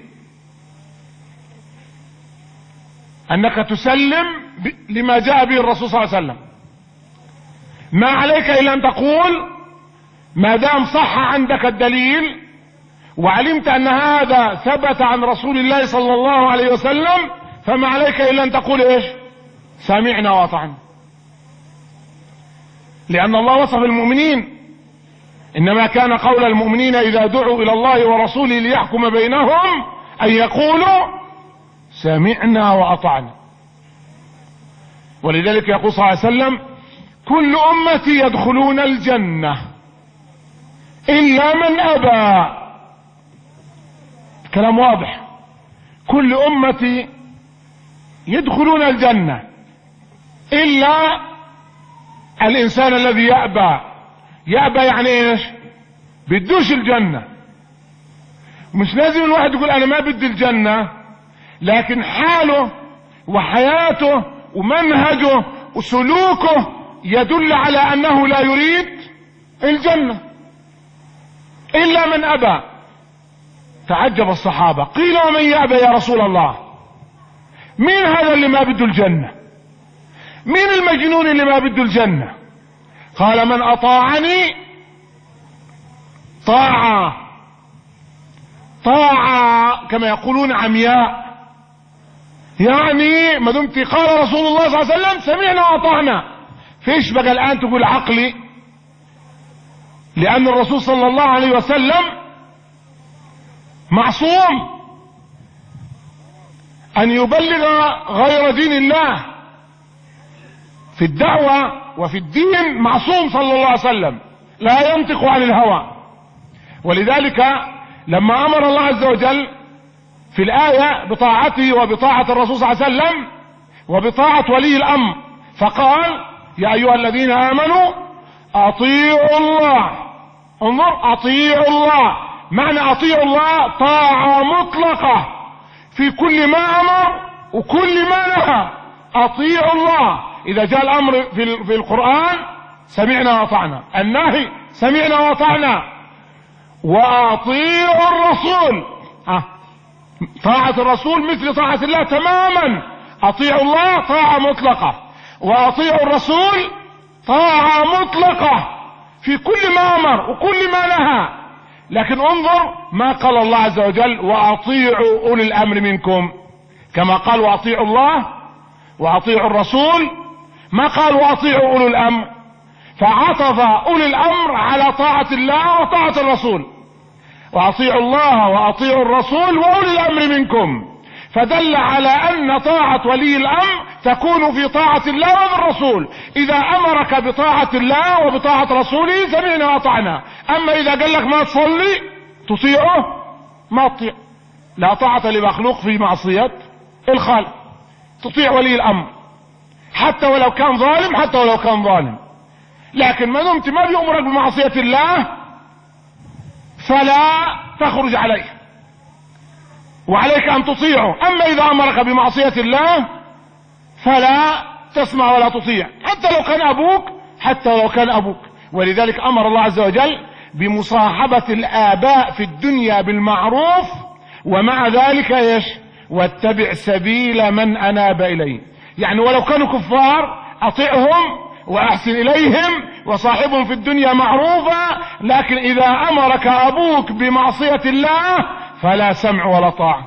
أنك تسلم لما جاء به الرسول صلى الله عليه وسلم. ما عليك إلا أن تقول ما دام صح عندك الدليل وعلمت أن هذا ثبت عن رسول الله صلى الله عليه وسلم، فما عليك إلا أن تقول إيش؟ سمعنا وأطعنا. لأن الله وصف المؤمنين: إنما كان قول المؤمنين إذا دعوا إلى الله ورسوله ليحكم بينهم أن يقولوا سمعنا وأطعنا. ولذلك يقول صلى الله عليه وسلم: كل أمتي يدخلون الجنة إلا من أبى. كلام واضح، كل أمتي يدخلون الجنة إلا الإنسان الذي يأبى. يأبى يعني إيش؟ بدوش الجنة. مش لازم الواحد يقول أنا ما بدي الجنة، لكن حاله وحياته ومنهجه وسلوكه يدل على أنه لا يريد الجنة. إلا من أبى. تعجب الصحابة، قيل ومن يأبى يا رسول الله؟ مين هذا اللي ما بده الجنة؟ مين المجنون اللي ما بده الجنة؟ قال: من أطاعني طاعة طاعة كما يقولون عمياء، يعني ما دمت قال رسول الله صلى الله عليه وسلم سمعنا وأطعنا، فيش بقى الآن تقول عقلي؟ لأن الرسول صلى الله عليه وسلم معصوم أن يبلغ غير دين الله في الدعوة وفي الدين، معصوم صلى الله عليه وسلم لا ينطق عن الهوى. ولذلك لما أمر الله عز وجل في الآية بطاعته وبطاعة الرسول صلى الله عليه وسلم وبطاعة ولي الأمر، فقال: يا أيها الذين آمنوا أطيعوا الله. انظر، أطيعوا الله، معنى أطيعوا الله طاعة مطلقة في كل ما أمر وكل ما نهى. أطيعوا الله، إذا جاء الأمر في في القرآن سمعنا وأطعنا، النهي سمعنا وأطعنا. وأطيعوا الرسول، ها طاعة الرسول مثل طاعة الله تماما. أطيعوا الله طاعة مطلقة، وأطيعوا الرسول طاعة مطلقة في كل ما أمر وكل ما نهى. لكن انظر ما قال الله عز وجل: وأطيعوا أولي الأمر منكم، كما قال وأطيعوا الله وأطيعوا الرسول، ما قال وأطيعوا أولي الأمر، فعطف أولي الأمر على طاعة الله وطاعة الرسول. وأطيعوا الله وأطيعوا الرسول وأولي الأمر منكم، فدل على أن طاعة ولي الأمر تكون في طاعة الله وبالرسول. إذا أمرك بطاعة الله وبطاعة رسوله سمعنا وأطعنا. أما إذا قال لك ما تصلي تطيعه، ما تطيع. لا طاعة لمخلوق في معصية الخالق، تطيع ولي الأمر حتى ولو كان ظالم، حتى ولو كان ظالم. لكن ما دمت ما بيأمرك بمعصية الله فلا تخرج عليه، وعليك أن تطيعه. أما إذا أمرك بمعصية الله فلا تسمع ولا تطيع، حتى لو كان أبوك، حتى لو كان أبوك. ولذلك أمر الله عز وجل بمصاحبة الآباء في الدنيا بالمعروف، ومع ذلك ايش؟ واتبع سبيل من أناب إليه. يعني ولو كانوا كفار أطيعهم وأحسن إليهم وصاحبهم في الدنيا معروفة، لكن إذا أمرك أبوك بمعصية الله فلا سمع ولا طاعة.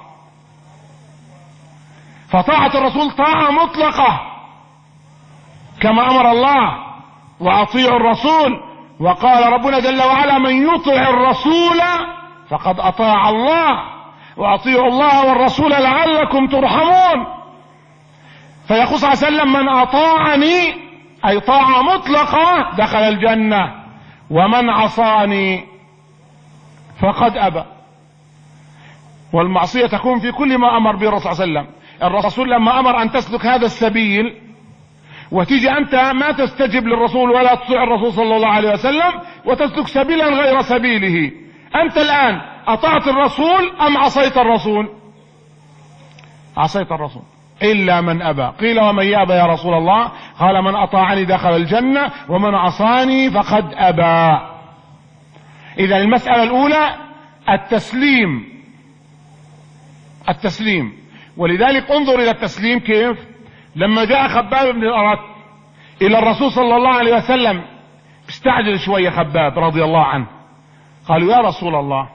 فطاعة الرسول طاعة مطلقة كما أمر الله: وأطيعوا الرسول. وقال ربنا جل وعلا: من يطع الرسول فقد أطاع الله، وأطيعوا الله والرسول لعلكم ترحمون. فيقول صلى الله عليه وسلم من أطاعني أي طاعة مطلقة دخل الجنة، ومن عصاني فقد أبى. والمعصية تكون في كل ما أمر به الرسول صلى الله عليه وسلم. الرسول لما أمر أن تسلك هذا السبيل، وتيجي أنت ما تستجب للرسول ولا تطيع الرسول صلى الله عليه وسلم وتسلك سبيلا غير سبيله، أنت الآن أطعت الرسول أم عصيت الرسول؟ عصيت الرسول. إلا من أبى. قيل ومن يأبى يا رسول الله؟ قال من أطاعني دخل الجنة ومن عصاني فقد أبى. إذا المسألة الأولى التسليم، التسليم. ولذلك انظر إلى التسليم كيف لما جاء خباب بن الأرت إلى الرسول صلى الله عليه وسلم، استعجل شوية خباب رضي الله عنه، قالوا يا رسول الله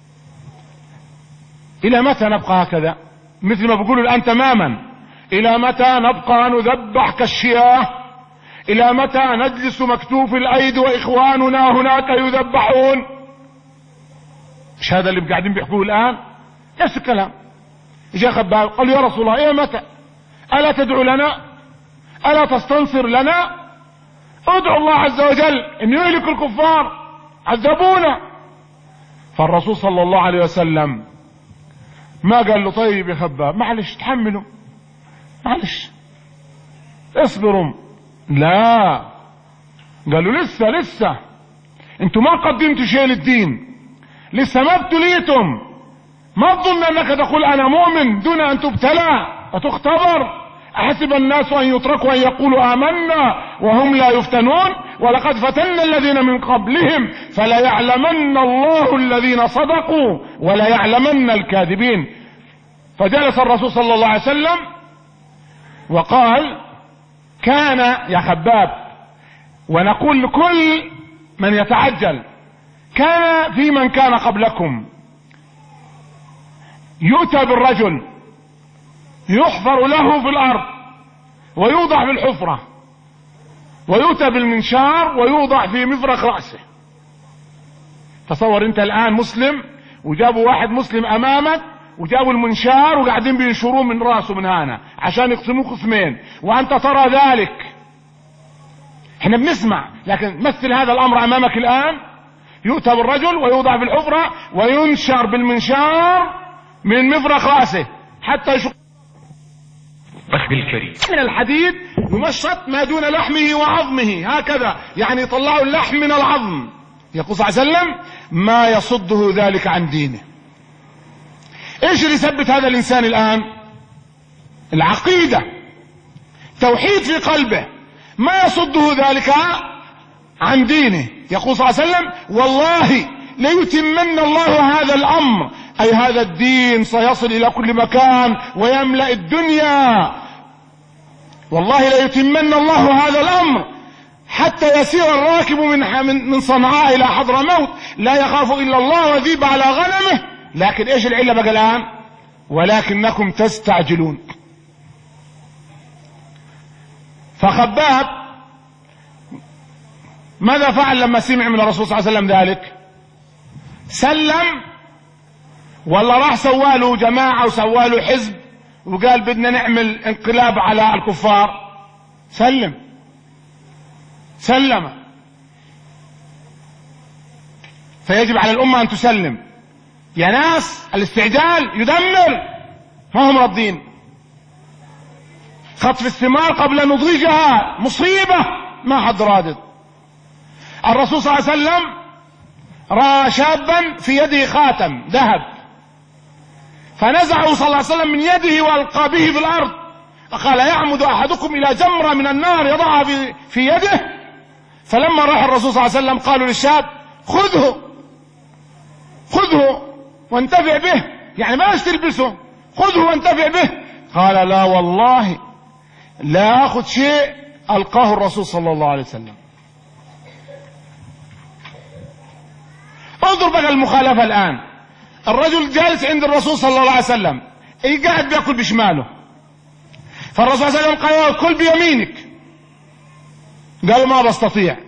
إلى متى نبقى هكذا؟ مثل ما بيقولوا الآن تماما، إلى متى نبقى نذبح كالشياه؟ إلى متى نجلس مكتوف الأيدي وإخواننا هناك يذبحون؟ مش هذا اللي قاعدين بيحكوه الآن؟ نفس الكلام. جاء خباب قالوا يا رسول الله إلى متى؟ ألا تدعو لنا؟ ألا تستنصر لنا؟ ادعو الله عز وجل أن يهلك الكفار، عذبونا. فالرسول صلى الله عليه وسلم ما قال له طيب يا خباب معلش تحملوا، معلش اصبروا، لا، قالوا لسه لسه انتم ما قدمتوا شيء للدين، لسه ما ابتليتم، ما تظن انك تقول انا مؤمن دون ان تبتلى وتختبر. احسب الناس ان يتركوا ان يقولوا امنا وهم لا يفتنون ولقد فتنا الذين من قبلهم فلا يعلمن الله الذين صدقوا ولا يعلمن الكاذبين. فجلس الرسول صلى الله عليه وسلم وقال كان يا خباب، ونقول لكل من يتعجل، كان في من كان قبلكم يؤتى بالرجل يحفر له في الارض ويوضع في الحفرة، ويؤتى بالمنشار ويوضع في مفرق رأسه. تصور انت الان مسلم وجابوا واحد مسلم امامك وجابوا المنشار وقاعدين بينشروه من راسه من هنا عشان يقسموه قسمين، وانت ترى ذلك. احنا بنسمع، لكن مثل هذا الامر امامك الان، يؤتى بالرجل ويوضع في الحفرة وينشر بالمنشار من مفرق رأسه حتى يشق بالكريم من الحديد يمشط ما دون لحمه وعظمه، هكذا يعني يطلعوا اللحم من العظم. يقول صلى الله عليه وسلم ما يصده ذلك عن دينه. ايش اللي يثبت هذا الانسان الان؟ العقيدة، توحيد في قلبه، ما يصده ذلك عن دينه. يقول صلى الله عليه وسلم والله ليتمن الله هذا الامر، اي هذا الدين سيصل الى كل مكان ويملأ الدنيا. والله ليتمن الله هذا الامر حتى يسير الراكب من من صنعاء الى حضرموت لا يخاف الا الله وذيب على غنمه. لكن ايش العلة بقى الان؟ ولكنكم تستعجلون. فخباب ماذا فعل لما سمع من الرسول صلى الله عليه وسلم ذلك؟ سلم ولا راح سواله جماعة وسواله حزب وقال بدنا نعمل انقلاب على الكفار؟ سلم، سلم. فيجب على الأمة أن تسلم. يا ناس الاستعجال يدمر، ما هم راضين. خطف الثمار قبل نضوجها مصيبة، ما حد رادد. الرسول صلى الله عليه وسلم رأى شابا في يده خاتم ذهب، فنزعه صلى الله عليه وسلم من يده والقى به في الارض، فقال يعمد احدكم الى جمرة من النار يضعها في, في يده. فلما راح الرسول صلى الله عليه وسلم قالوا للشاب خذه خذه وانتفع به، يعني ما تلبسه، خذه وانتفع به. قال لا والله لا اخذ شيء القاه الرسول صلى الله عليه وسلم. انظر بقى المخالفة الان. الرجل جالس عند الرسول صلى الله عليه وسلم قاعد بياكل بشماله، فالرسول صلى الله عليه وسلم قال كل بيمينك، قال ما بستطيع.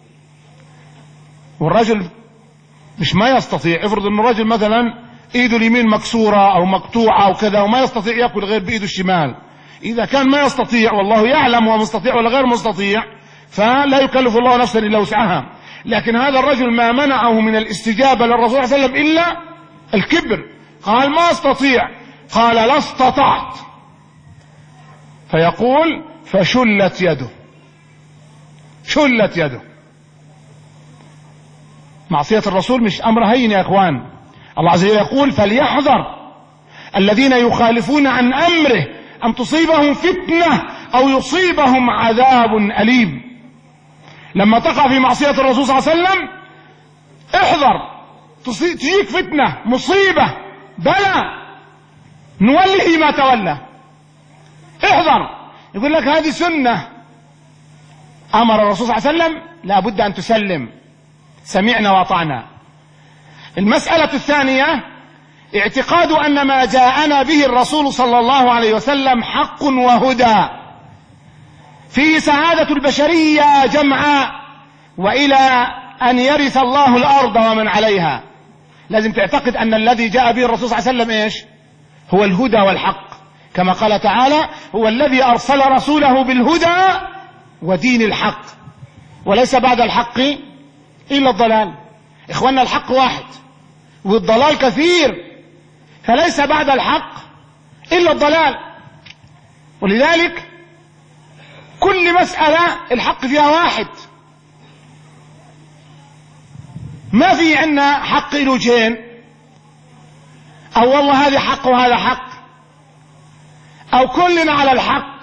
والرجل مش ما يستطيع، افرض ان الرجل مثلا ايده اليمين مكسورة او مقطوعة او كذا وما يستطيع ياكل غير بايده الشمال، إذا كان ما يستطيع والله يعلم هو مستطيع ولا غير مستطيع فلا يكلف الله نفسا إلا وسعها. لكن هذا الرجل ما منعه من الاستجابة للرسول صلى الله عليه وسلم إلا الكبر. قال ما استطيع، قال لا استطعت، فيقول فشلت يده، شلت يده. معصية الرسول مش أمر هين يا إخوان. الله عز وجل يقول فليحذر الذين يخالفون عن أمره أن تصيبهم فتنة أو يصيبهم عذاب أليم. لما تقع في معصية الرسول صلى الله عليه وسلم احذر، تجيك فتنة، مصيبة، بلى، نوله ما تولى. احذر. يقول لك هذه سنة أمر الرسول صلى الله عليه وسلم لا بد أن تسلم، سمعنا وأطعنا. المسألة الثانية اعتقاد أن ما جاءنا به الرسول صلى الله عليه وسلم حق وهدى فيه سعادة البشرية جمعاء وإلى أن يرث الله الأرض ومن عليها. لازم تعتقد أن الذي جاء به الرسول صلى الله عليه وسلم إيش؟ هو الهدى والحق، كما قال تعالى هو الذي أرسل رسوله بالهدى ودين الحق، وليس بعد الحق إلا الضلال. إخواننا الحق واحد والضلال كثير، فليس بعد الحق إلا الضلال. ولذلك كل مسألة الحق فيها واحد، ما في عندنا حق له وجهين، أو والله هذا حق وهذا حق، أو كلنا على الحق.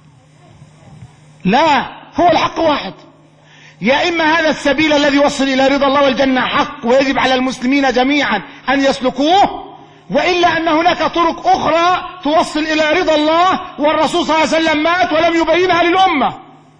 لا، هو الحق واحد. يا إما هذا السبيل الذي يوصل إلى رضا الله والجنة حق ويجب على المسلمين جميعا أن يسلكوه، وإلا أن هناك طرق أخرى توصل إلى رضا الله والرسول صلى الله عليه وسلم مات ولم يبينها للأمة.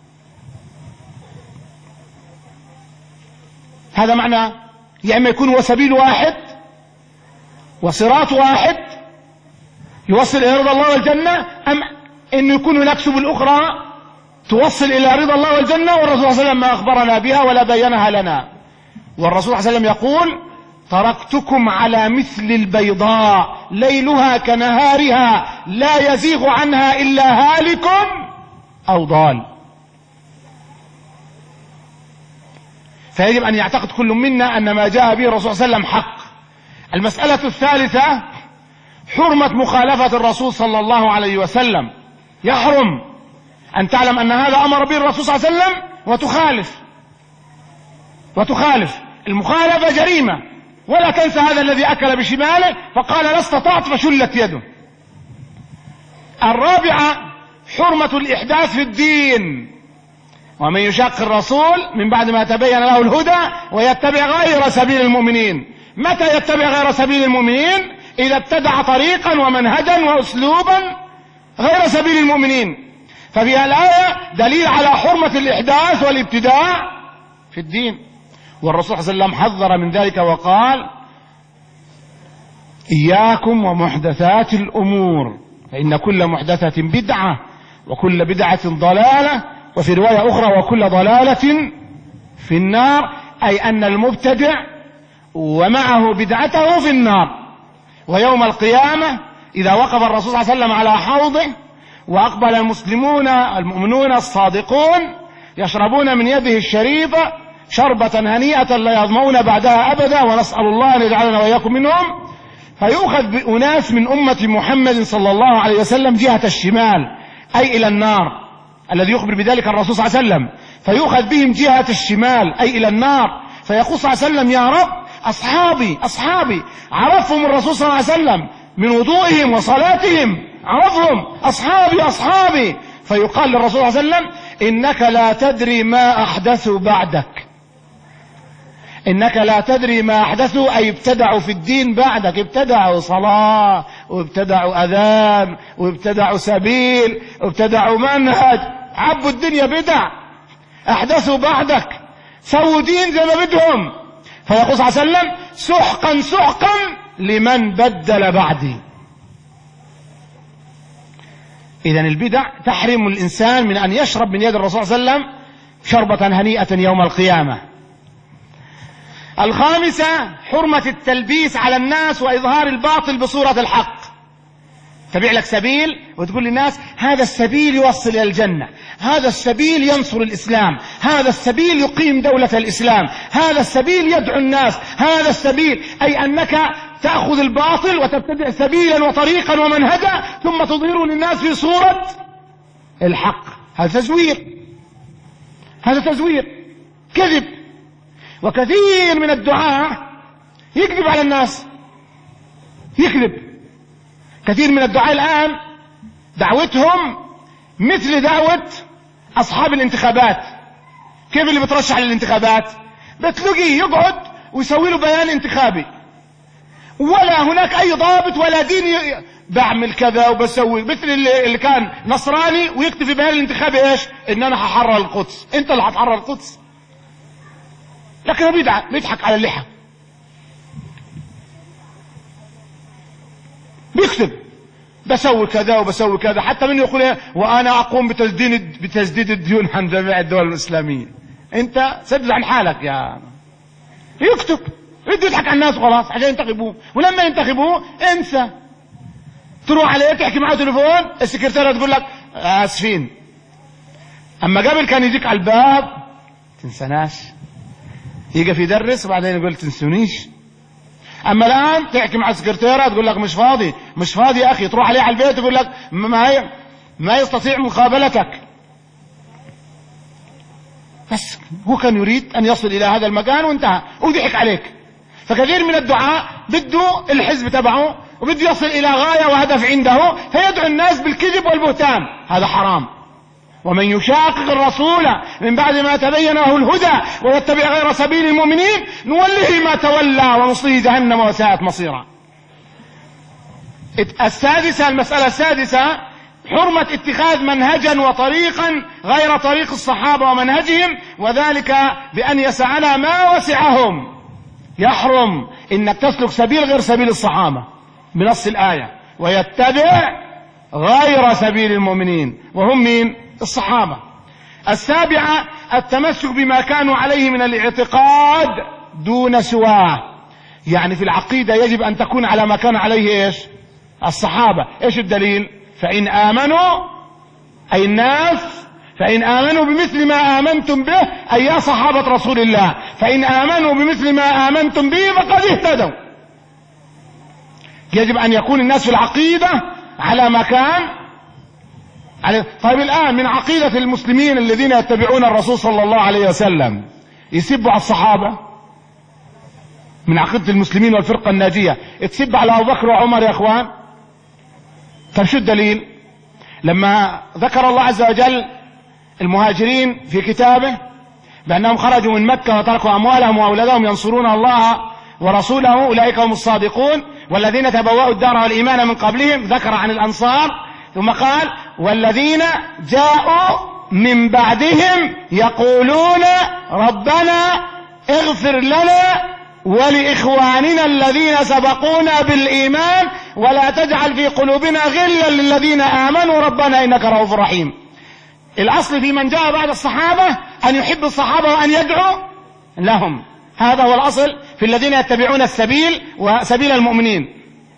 هذا معنى يا إما يكون هو سبيل واحد وصراط واحد يوصل إلى رضا الله والجنة، أم أن يكون هناك سبل أخرى توصل إلى رضا الله والجنة والرسول صلى الله عليه وسلم ما أخبرنا بها ولا بينها لنا. والرسول صلى الله عليه وسلم يقول تركتكم على مثل البيضاء ليلها كنهارها لا يزيغ عنها إلا هالك أو ضال. فيجب أن يعتقد كل منا أن ما جاء به الرسول صلى الله عليه وسلم حق. المسألة الثالثة حرمة مخالفة الرسول صلى الله عليه وسلم. يحرم أن تعلم أن هذا أمر به الرسول صلى الله عليه وسلم وتخالف وتخالف المخالفة جريمة. ولا تنسى هذا الذي أكل بشماله فقال لا استطعت فشلت يده. الرابعة حرمة الإحداث في الدين. ومن يشاق الرسول من بعد ما تبين له الهدى ويتبع غير سبيل المؤمنين. متى يتبع غير سبيل المؤمنين؟ إذا ابتدع طريقا ومنهجا وأسلوبا غير سبيل المؤمنين. ففي الآية دليل على حرمة الإحداث والابتداع في الدين. والرسول صلى الله عليه وسلم حذر من ذلك وقال إياكم ومحدثات الأمور فإن كل محدثة بدعة وكل بدعة ضلالة، وفي رواية أخرى وكل ضلالة في النار، أي أن المبتدع ومعه بدعته في النار. ويوم القيامة إذا وقف الرسول صلى الله عليه وسلم على حوضه وأقبل المسلمون المؤمنون الصادقون يشربون من يده الشريفة شربة هنيئة لا يظمؤون بعدها أبدا، ونسأل الله أن يجعلنا وإياكم منهم، فيؤخذ بأناس من أمة محمد صلى الله عليه وسلم جهة الشمال أي إلى النار، الذي يخبر بذلك الرسول صلى الله عليه وسلم، فيؤخذ بهم جهة الشمال أي إلى النار، فيقول صلى الله عليه وسلم يا رب أصحابي أصحابي. عرفهم الرسول صلى الله عليه وسلم من وضوئهم وصلاتهم، عرفهم أصحابي أصحابي. فيقال للرسول صلى الله عليه وسلم إنك لا تدري ما أحدثوا بعدك، إنك لا تدري ما أحدثوا أي ابتدعوا في الدين بعدك، ابتدعوا صلاة وابتدعوا أذان وابتدعوا سبيل وابتدعوا منهج، عبوا الدنيا بدع، أحدثوا بعدك، سووا دين زي ما بدهم. فيقول صلى الله عليه وسلم سحقا سحقا لمن بدل بعدي. إذن البدع تحرم الإنسان من أن يشرب من يد الرسول صلى الله عليه وسلم شربة هنيئة يوم القيامة. الخامسة حرمة التلبيس على الناس وإظهار الباطل بصورة الحق. تبيع لك سبيل وتقول للناس هذا السبيل يوصل إلى الجنة، هذا السبيل ينصر الإسلام، هذا السبيل يقيم دولة الإسلام، هذا السبيل يدعو الناس، هذا السبيل، أي أنك تأخذ الباطل وتبتدع سبيلا وطريقا ومنهجا ثم تظهره للناس في صورة الحق. هذا تزوير، هذا تزوير، كذب. وكثير من الدعاة يكذب على الناس، يكذب. كثير من الدعاة الآن دعوتهم مثل دعوة أصحاب الانتخابات. كيف اللي بترشح للانتخابات؟ بتلاقيه يقعد ويسوي له بيان انتخابي، ولا هناك أي ضابط ولا دين بعمل كذا وبسوي، مثل اللي كان نصراني ويكتب في بيان الانتخابي ايش؟ ان انا هحرر القدس. انت اللي هتحرر القدس؟ لكن بيدعى بيضحك على اللحى، بيكتب بسوي كذا وبسوي كذا، حتى من يقول ايه وانا اقوم بتسديد بتسديد الديون عن جميع الدول الاسلاميه. انت سدد عن حالك يا يكتب، بده يضحك على الناس خلاص عشان ينتخبوه، ولما ينتخبوه انسى، تروح عليه تحكي معه تليفون، السكرتيرة تقول لك اسفين. اما قبل كان يجيك على الباب تنسناش، يجي يدرس وبعدين يقول تنسونيش. اما الان تحكي مع السكرتيرة تقول لك مش فاضي، مش فاضي يا اخي، تروح عليه على البيت يقول لك ما هي ما يستطيع مقابلتك. بس هو كان يريد ان يصل الى هذا المكان وانتهى وضحك عليك. فكثير من الدعاء بده الحزب تبعه وبده يصل الى غاية وهدف عنده، فيدعو الناس بالكذب والبهتان. هذا حرام. ومن يشاقق الرسول من بعد ما تبين له الهدى ويتبع غير سبيل المؤمنين نوله ما تولى ونصله جهنم وساءت مصيرا. السادسة، المسألة السادسة، حرمة اتخاذ منهجا وطريقا غير طريق الصحابة ومنهجهم، وذلك بأن يسعنا ما وسعهم. يحرم انك تسلك سبيل غير سبيل الصحابة بنص الآية، ويتبع غير سبيل المؤمنين وهم مين؟ الصحابة. السابعة التمسك بما كانوا عليه من الاعتقاد دون سواه. يعني في العقيدة يجب أن تكون على ما كان عليه إيش؟ الصحابة. إيش الدليل؟ فإن آمنوا أي الناس، فإن آمنوا بمثل ما آمنتم به أي يا صحابة رسول الله، فإن آمنوا بمثل ما آمنتم به فقد اهتدوا. يجب أن يكون الناس في العقيدة على ما كان عليه. طيب الآن من عقيدة المسلمين الذين يتبعون الرسول صلى الله عليه وسلم يسبوا على الصحابة؟ من عقيدة المسلمين والفرقة الناجية تسب على أبو بكر وعمر يا أخوان؟ طيب شو الدليل؟ لما ذكر الله عز وجل المهاجرين في كتابه بأنهم خرجوا من مكة وتركوا أموالهم وأولادهم ينصرون الله ورسوله أولئك هم الصادقون والذين تبوأوا الدار والإيمان من قبلهم، ذكر عن الأنصار ثم قال والذين جاءوا من بعدهم يقولون ربنا اغفر لنا ولإخواننا الذين سبقونا بالإيمان ولا تجعل في قلوبنا غلا للذين آمنوا ربنا إنك رؤوف رحيم. الأصل في من جاء بعد الصحابة أن يحب الصحابة وأن يدعو لهم، هذا هو الأصل في الذين يتبعون السبيل وسبيل المؤمنين.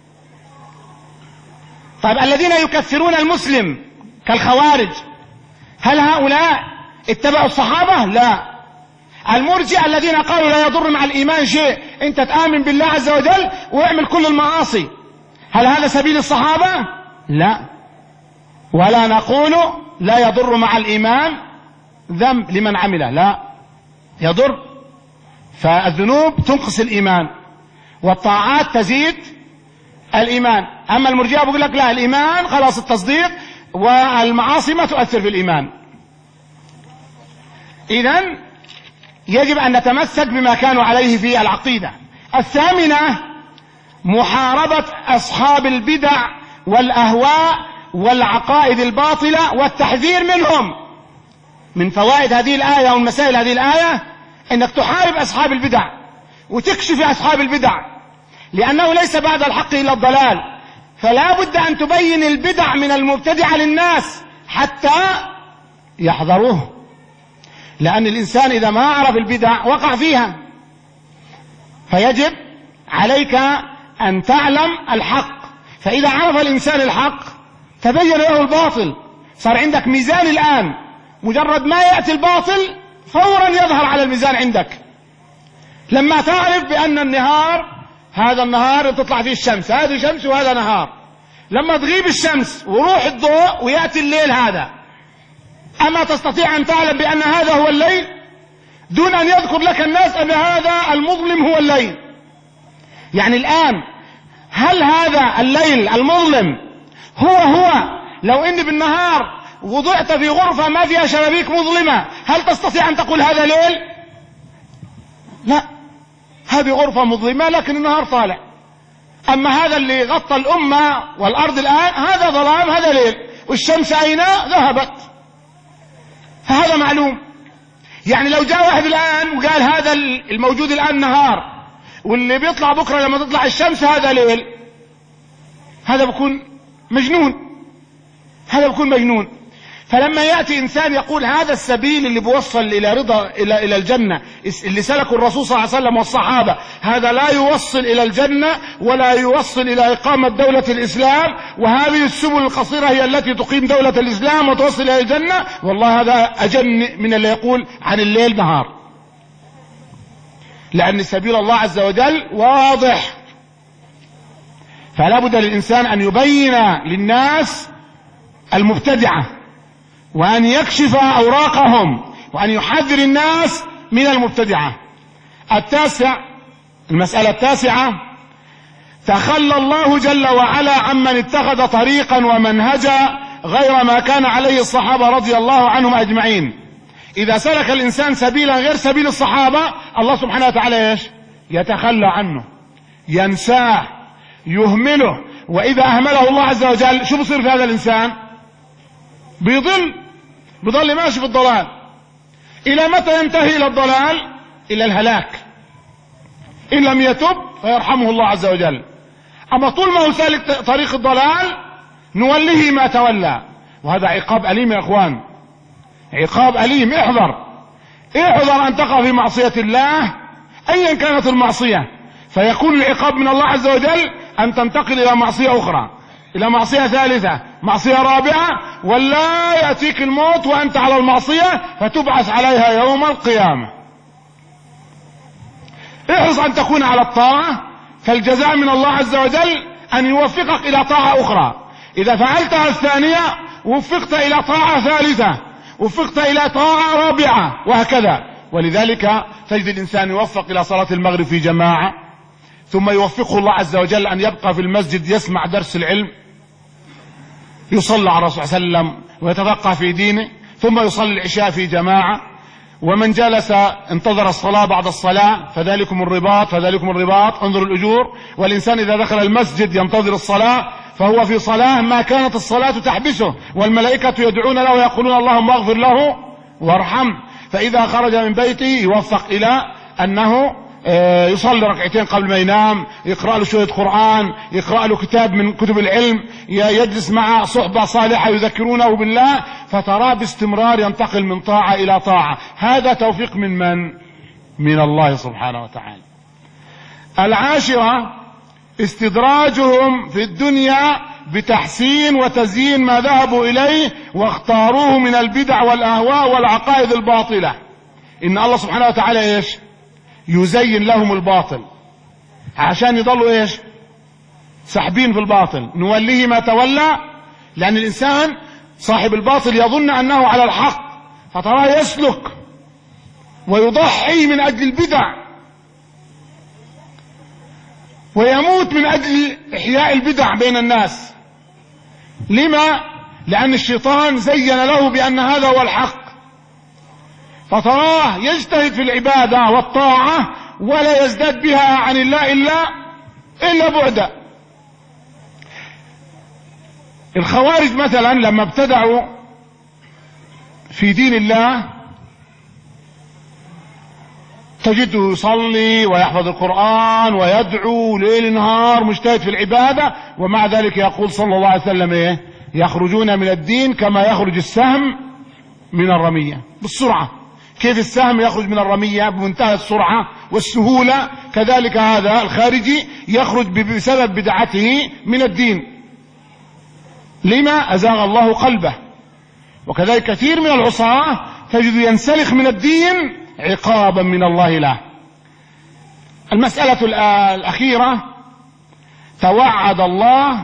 طيب الذين يكفرون المسلم كالخوارج، هل هؤلاء اتبعوا الصحابة؟ لا. المرجئة الذين قالوا لا يضر مع الإيمان شيء، أنت تآمن بالله عز وجل واعمل كل المعاصي، هل هذا سبيل الصحابة؟ لا. ولا نقول لا يضر مع الإيمان ذنب لمن عمله، لا يضر. فالذنوب تنقص الإيمان والطاعات تزيد الإيمان. أما المرجئة بيقول لك لا، الإيمان خلاص التصديق والمعاصي ما تؤثر في الإيمان. إذن يجب أن نتمسك بما كانوا عليه في العقيدة. الثامنة محاربة أصحاب البدع والأهواء والعقائد الباطلة والتحذير منهم. من فوائد هذه الآية ومن مسائل هذه الآية أنك تحارب أصحاب البدع وتكشف أصحاب البدع، لأنه ليس بعد الحق إلا الضلال، فلا بد أن تبين البدع من المبتدعة للناس حتى يحذروه، لأن الإنسان إذا ما عرف البدع وقع فيها. فيجب عليك أن تعلم الحق فإذا عرف الإنسان الحق تبين له الباطل، صار عندك ميزان الآن، مجرد ما يأتي الباطل فورا يظهر على الميزان عندك. لما تعرف بأن النهار هذا النهار تطلع فيه الشمس، هذه شمس وهذا نهار، لما تغيب الشمس وروح الضوء ويأتي الليل هذا، أما تستطيع أن تعلم بأن هذا هو الليل دون أن يذكر لك الناس أن هذا المظلم هو الليل؟ يعني الآن هل هذا الليل المظلم هو هو لو إني بالنهار وضعت في غرفة ما فيها شبابيك مظلمة، هل تستطيع أن تقول هذا ليل؟ لا، هذه غرفة مظلمة لكن النهار طالع. أما هذا اللي غطى الأمة والأرض الآن هذا ظلام، هذا ليل، والشمس أين ذهبت، فهذا معلوم. يعني لو جاء واحد الآن وقال هذا الموجود الآن نهار واللي بيطلع بكرة لما تطلع الشمس هذا ليل، هذا بكون مجنون، هذا بكون مجنون. فلما يأتي إنسان يقول هذا السبيل اللي بيوصل إلى رضا إلى إلى الجنة اللي سلكه الرسول صلى الله عليه وسلم والصحابة، هذا لا يوصل إلى الجنة ولا يوصل إلى إقامة دولة الإسلام، وهذه السبل القصيرة هي التي تقيم دولة الإسلام وتوصل إلى الجنة، والله هذا أجن من اللي يقول عن الليل نهار. لأن سبيل الله عز وجل واضح، فلا بد للإنسان أن يبين للناس المبتدعة وأن يكشف أوراقهم وأن يحذر الناس من المبتدعة. التاسع، المسألة التاسعة، تخلى الله جل وعلا عمن اتخذ طريقا ومنهجا غير ما كان عليه الصحابة رضي الله عنهم أجمعين. إذا سلك الإنسان سبيلا غير سبيل الصحابة الله سبحانه وتعالى إيش؟ يتخلى عنه، ينساه، يهمله. وإذا أهمله الله عز وجل شو بصير في هذا الإنسان؟ بيضل، بيضل ماشي في الضلال. إلى متى ينتهي إلى الضلال؟ إلى الهلاك. إن لم يتب فيرحمه الله عز وجل. أما طول ما هو سالك طريق الضلال نوله ما تولى، وهذا عقاب أليم يا أخوان، عقاب أليم. احذر احذر أن تقع في معصية الله أيا كانت المعصية، فيكون العقاب من الله عز وجل أن تنتقل إلى معصية أخرى، إلى معصية ثالثة، معصية رابعة، ولا يأتيك الموت وأنت على المعصية فتبعث عليها يوم القيامة. احرص أن تكون على الطاعة، فالجزاء من الله عز وجل أن يوفقك إلى طاعة أخرى. إذا فعلتها الثانية وفقت إلى طاعة ثالثة، وفقت إلى طاعة رابعة، وهكذا. ولذلك تجد الإنسان يوفق إلى صلاة المغرب في جماعة، ثم يوفقه الله عز وجل أن يبقى في المسجد يسمع درس العلم، يصلى على الرسول صلى الله عليه وسلم ويتفقه في دينه، ثم يصلي العشاء في جماعة. ومن جلس انتظر الصلاة بعد الصلاة فذلكم الرباط، فذلكم الرباط، انظر الأجور. والإنسان إذا دخل المسجد ينتظر الصلاة فهو في صلاة ما كانت الصلاة تحبسه، والملائكة يدعون له ويقولون اللهم اغفر له وارحمه. فإذا خرج من بيته يوفق إلى أنه يصلي ركعتين قبل ما ينام، يقرأ له شوية قرآن، يقرأ له كتاب من كتب العلم، يجلس مع صحبة صالحة يذكرونه بالله، فتراه باستمرار ينتقل من طاعة إلى طاعة. هذا توفيق من من؟ من الله سبحانه وتعالى. العاشرة استدراجهم في الدنيا بتحسين وتزيين ما ذهبوا إليه واختاروه من البدع والأهواء والعقائد الباطلة. إن الله سبحانه وتعالى إيش؟ يزين لهم الباطل عشان يضلوا إيش؟ سحبين في الباطل. نوليه ما تولى، لأن الإنسان صاحب الباطل يظن أنه على الحق، فتراه يسلك ويضحي من أجل البدع ويموت من أجل إحياء البدع بين الناس. لما؟ لأن الشيطان زين له بأن هذا هو الحق، فتراه يجتهد في العبادة والطاعة ولا يزداد بها عن الله إلا إلا بعدا. الخوارج مثلا لما ابتدعوا في دين الله تجده يصلي ويحفظ القرآن ويدعو ليل نهار مجتهد في العبادة، ومع ذلك يقول صلى الله عليه وسلم ايه؟ يخرجون من الدين كما يخرج السهم من الرمية، بالسرعة. كيف السهم يخرج من الرمية بمنتهى السرعة والسهولة، كذلك هذا الخارجي يخرج بسبب بدعته من الدين. لما؟ أزاغ الله قلبه. وكذلك كثير من العصاة تجد ينسلخ من الدين عقابا من الله له. المسألة الأخيرة، توعد الله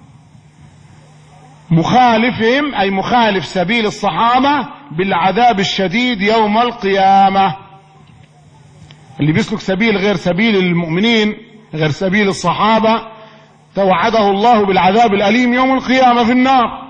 مخالفهم أي مخالف سبيل الصحابة بالعذاب الشديد يوم القيامة. اللي بيسلك سبيل غير سبيل المؤمنين، غير سبيل الصحابة، توعده الله بالعذاب الأليم يوم القيامة في النار.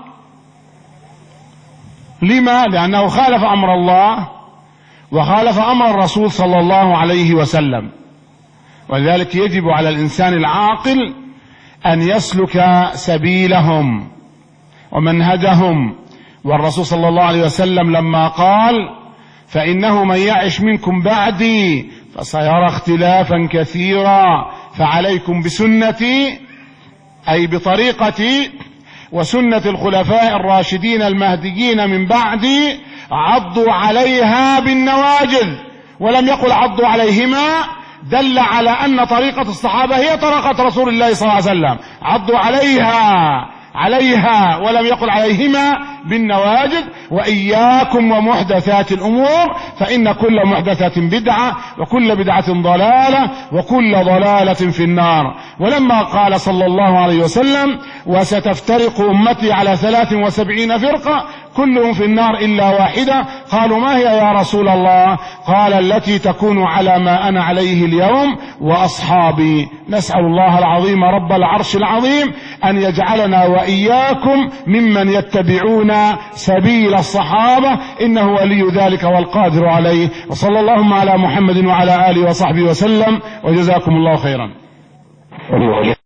لما؟ لأنه خالف أمر الله وخالف أمر الرسول صلى الله عليه وسلم. ولذلك يجب على الإنسان العاقل أن يسلك سبيلهم ومنهجهم. والرسول صلى الله عليه وسلم لما قال: فإنه من يعش منكم بعدي فسيرى اختلافا كثيرا فعليكم بسنتي، أي بطريقتي، وسنة الخلفاء الراشدين المهديين من بعدي، عضوا عليها بالنواجذ. ولم يقل عضوا عليهما، دل على أن طريقة الصحابة هي طريقة رسول الله صلى الله عليه وسلم. عضوا عليها عليها ولم يقل عليهما بالنواجذ. وإياكم ومحدثات الأمور فإن كل محدثة بدعة وكل بدعة ضلالة وكل ضلالة في النار. ولما قال صلى الله عليه وسلم: وستفترق أمتي على ثلاث وسبعين فرقة كلهم في النار إلا واحدة، قالوا: ما هي يا رسول الله؟ قال: التي تكون على ما أنا عليه اليوم وأصحابي. نسأل الله العظيم رب العرش العظيم أن يجعلنا وإياكم ممن يتبعون سبيل الصحابة، إنه ولي ذلك والقادر عليه. وصلى اللهم على محمد وعلى آله وصحبه وسلم، وجزاكم الله خيرا.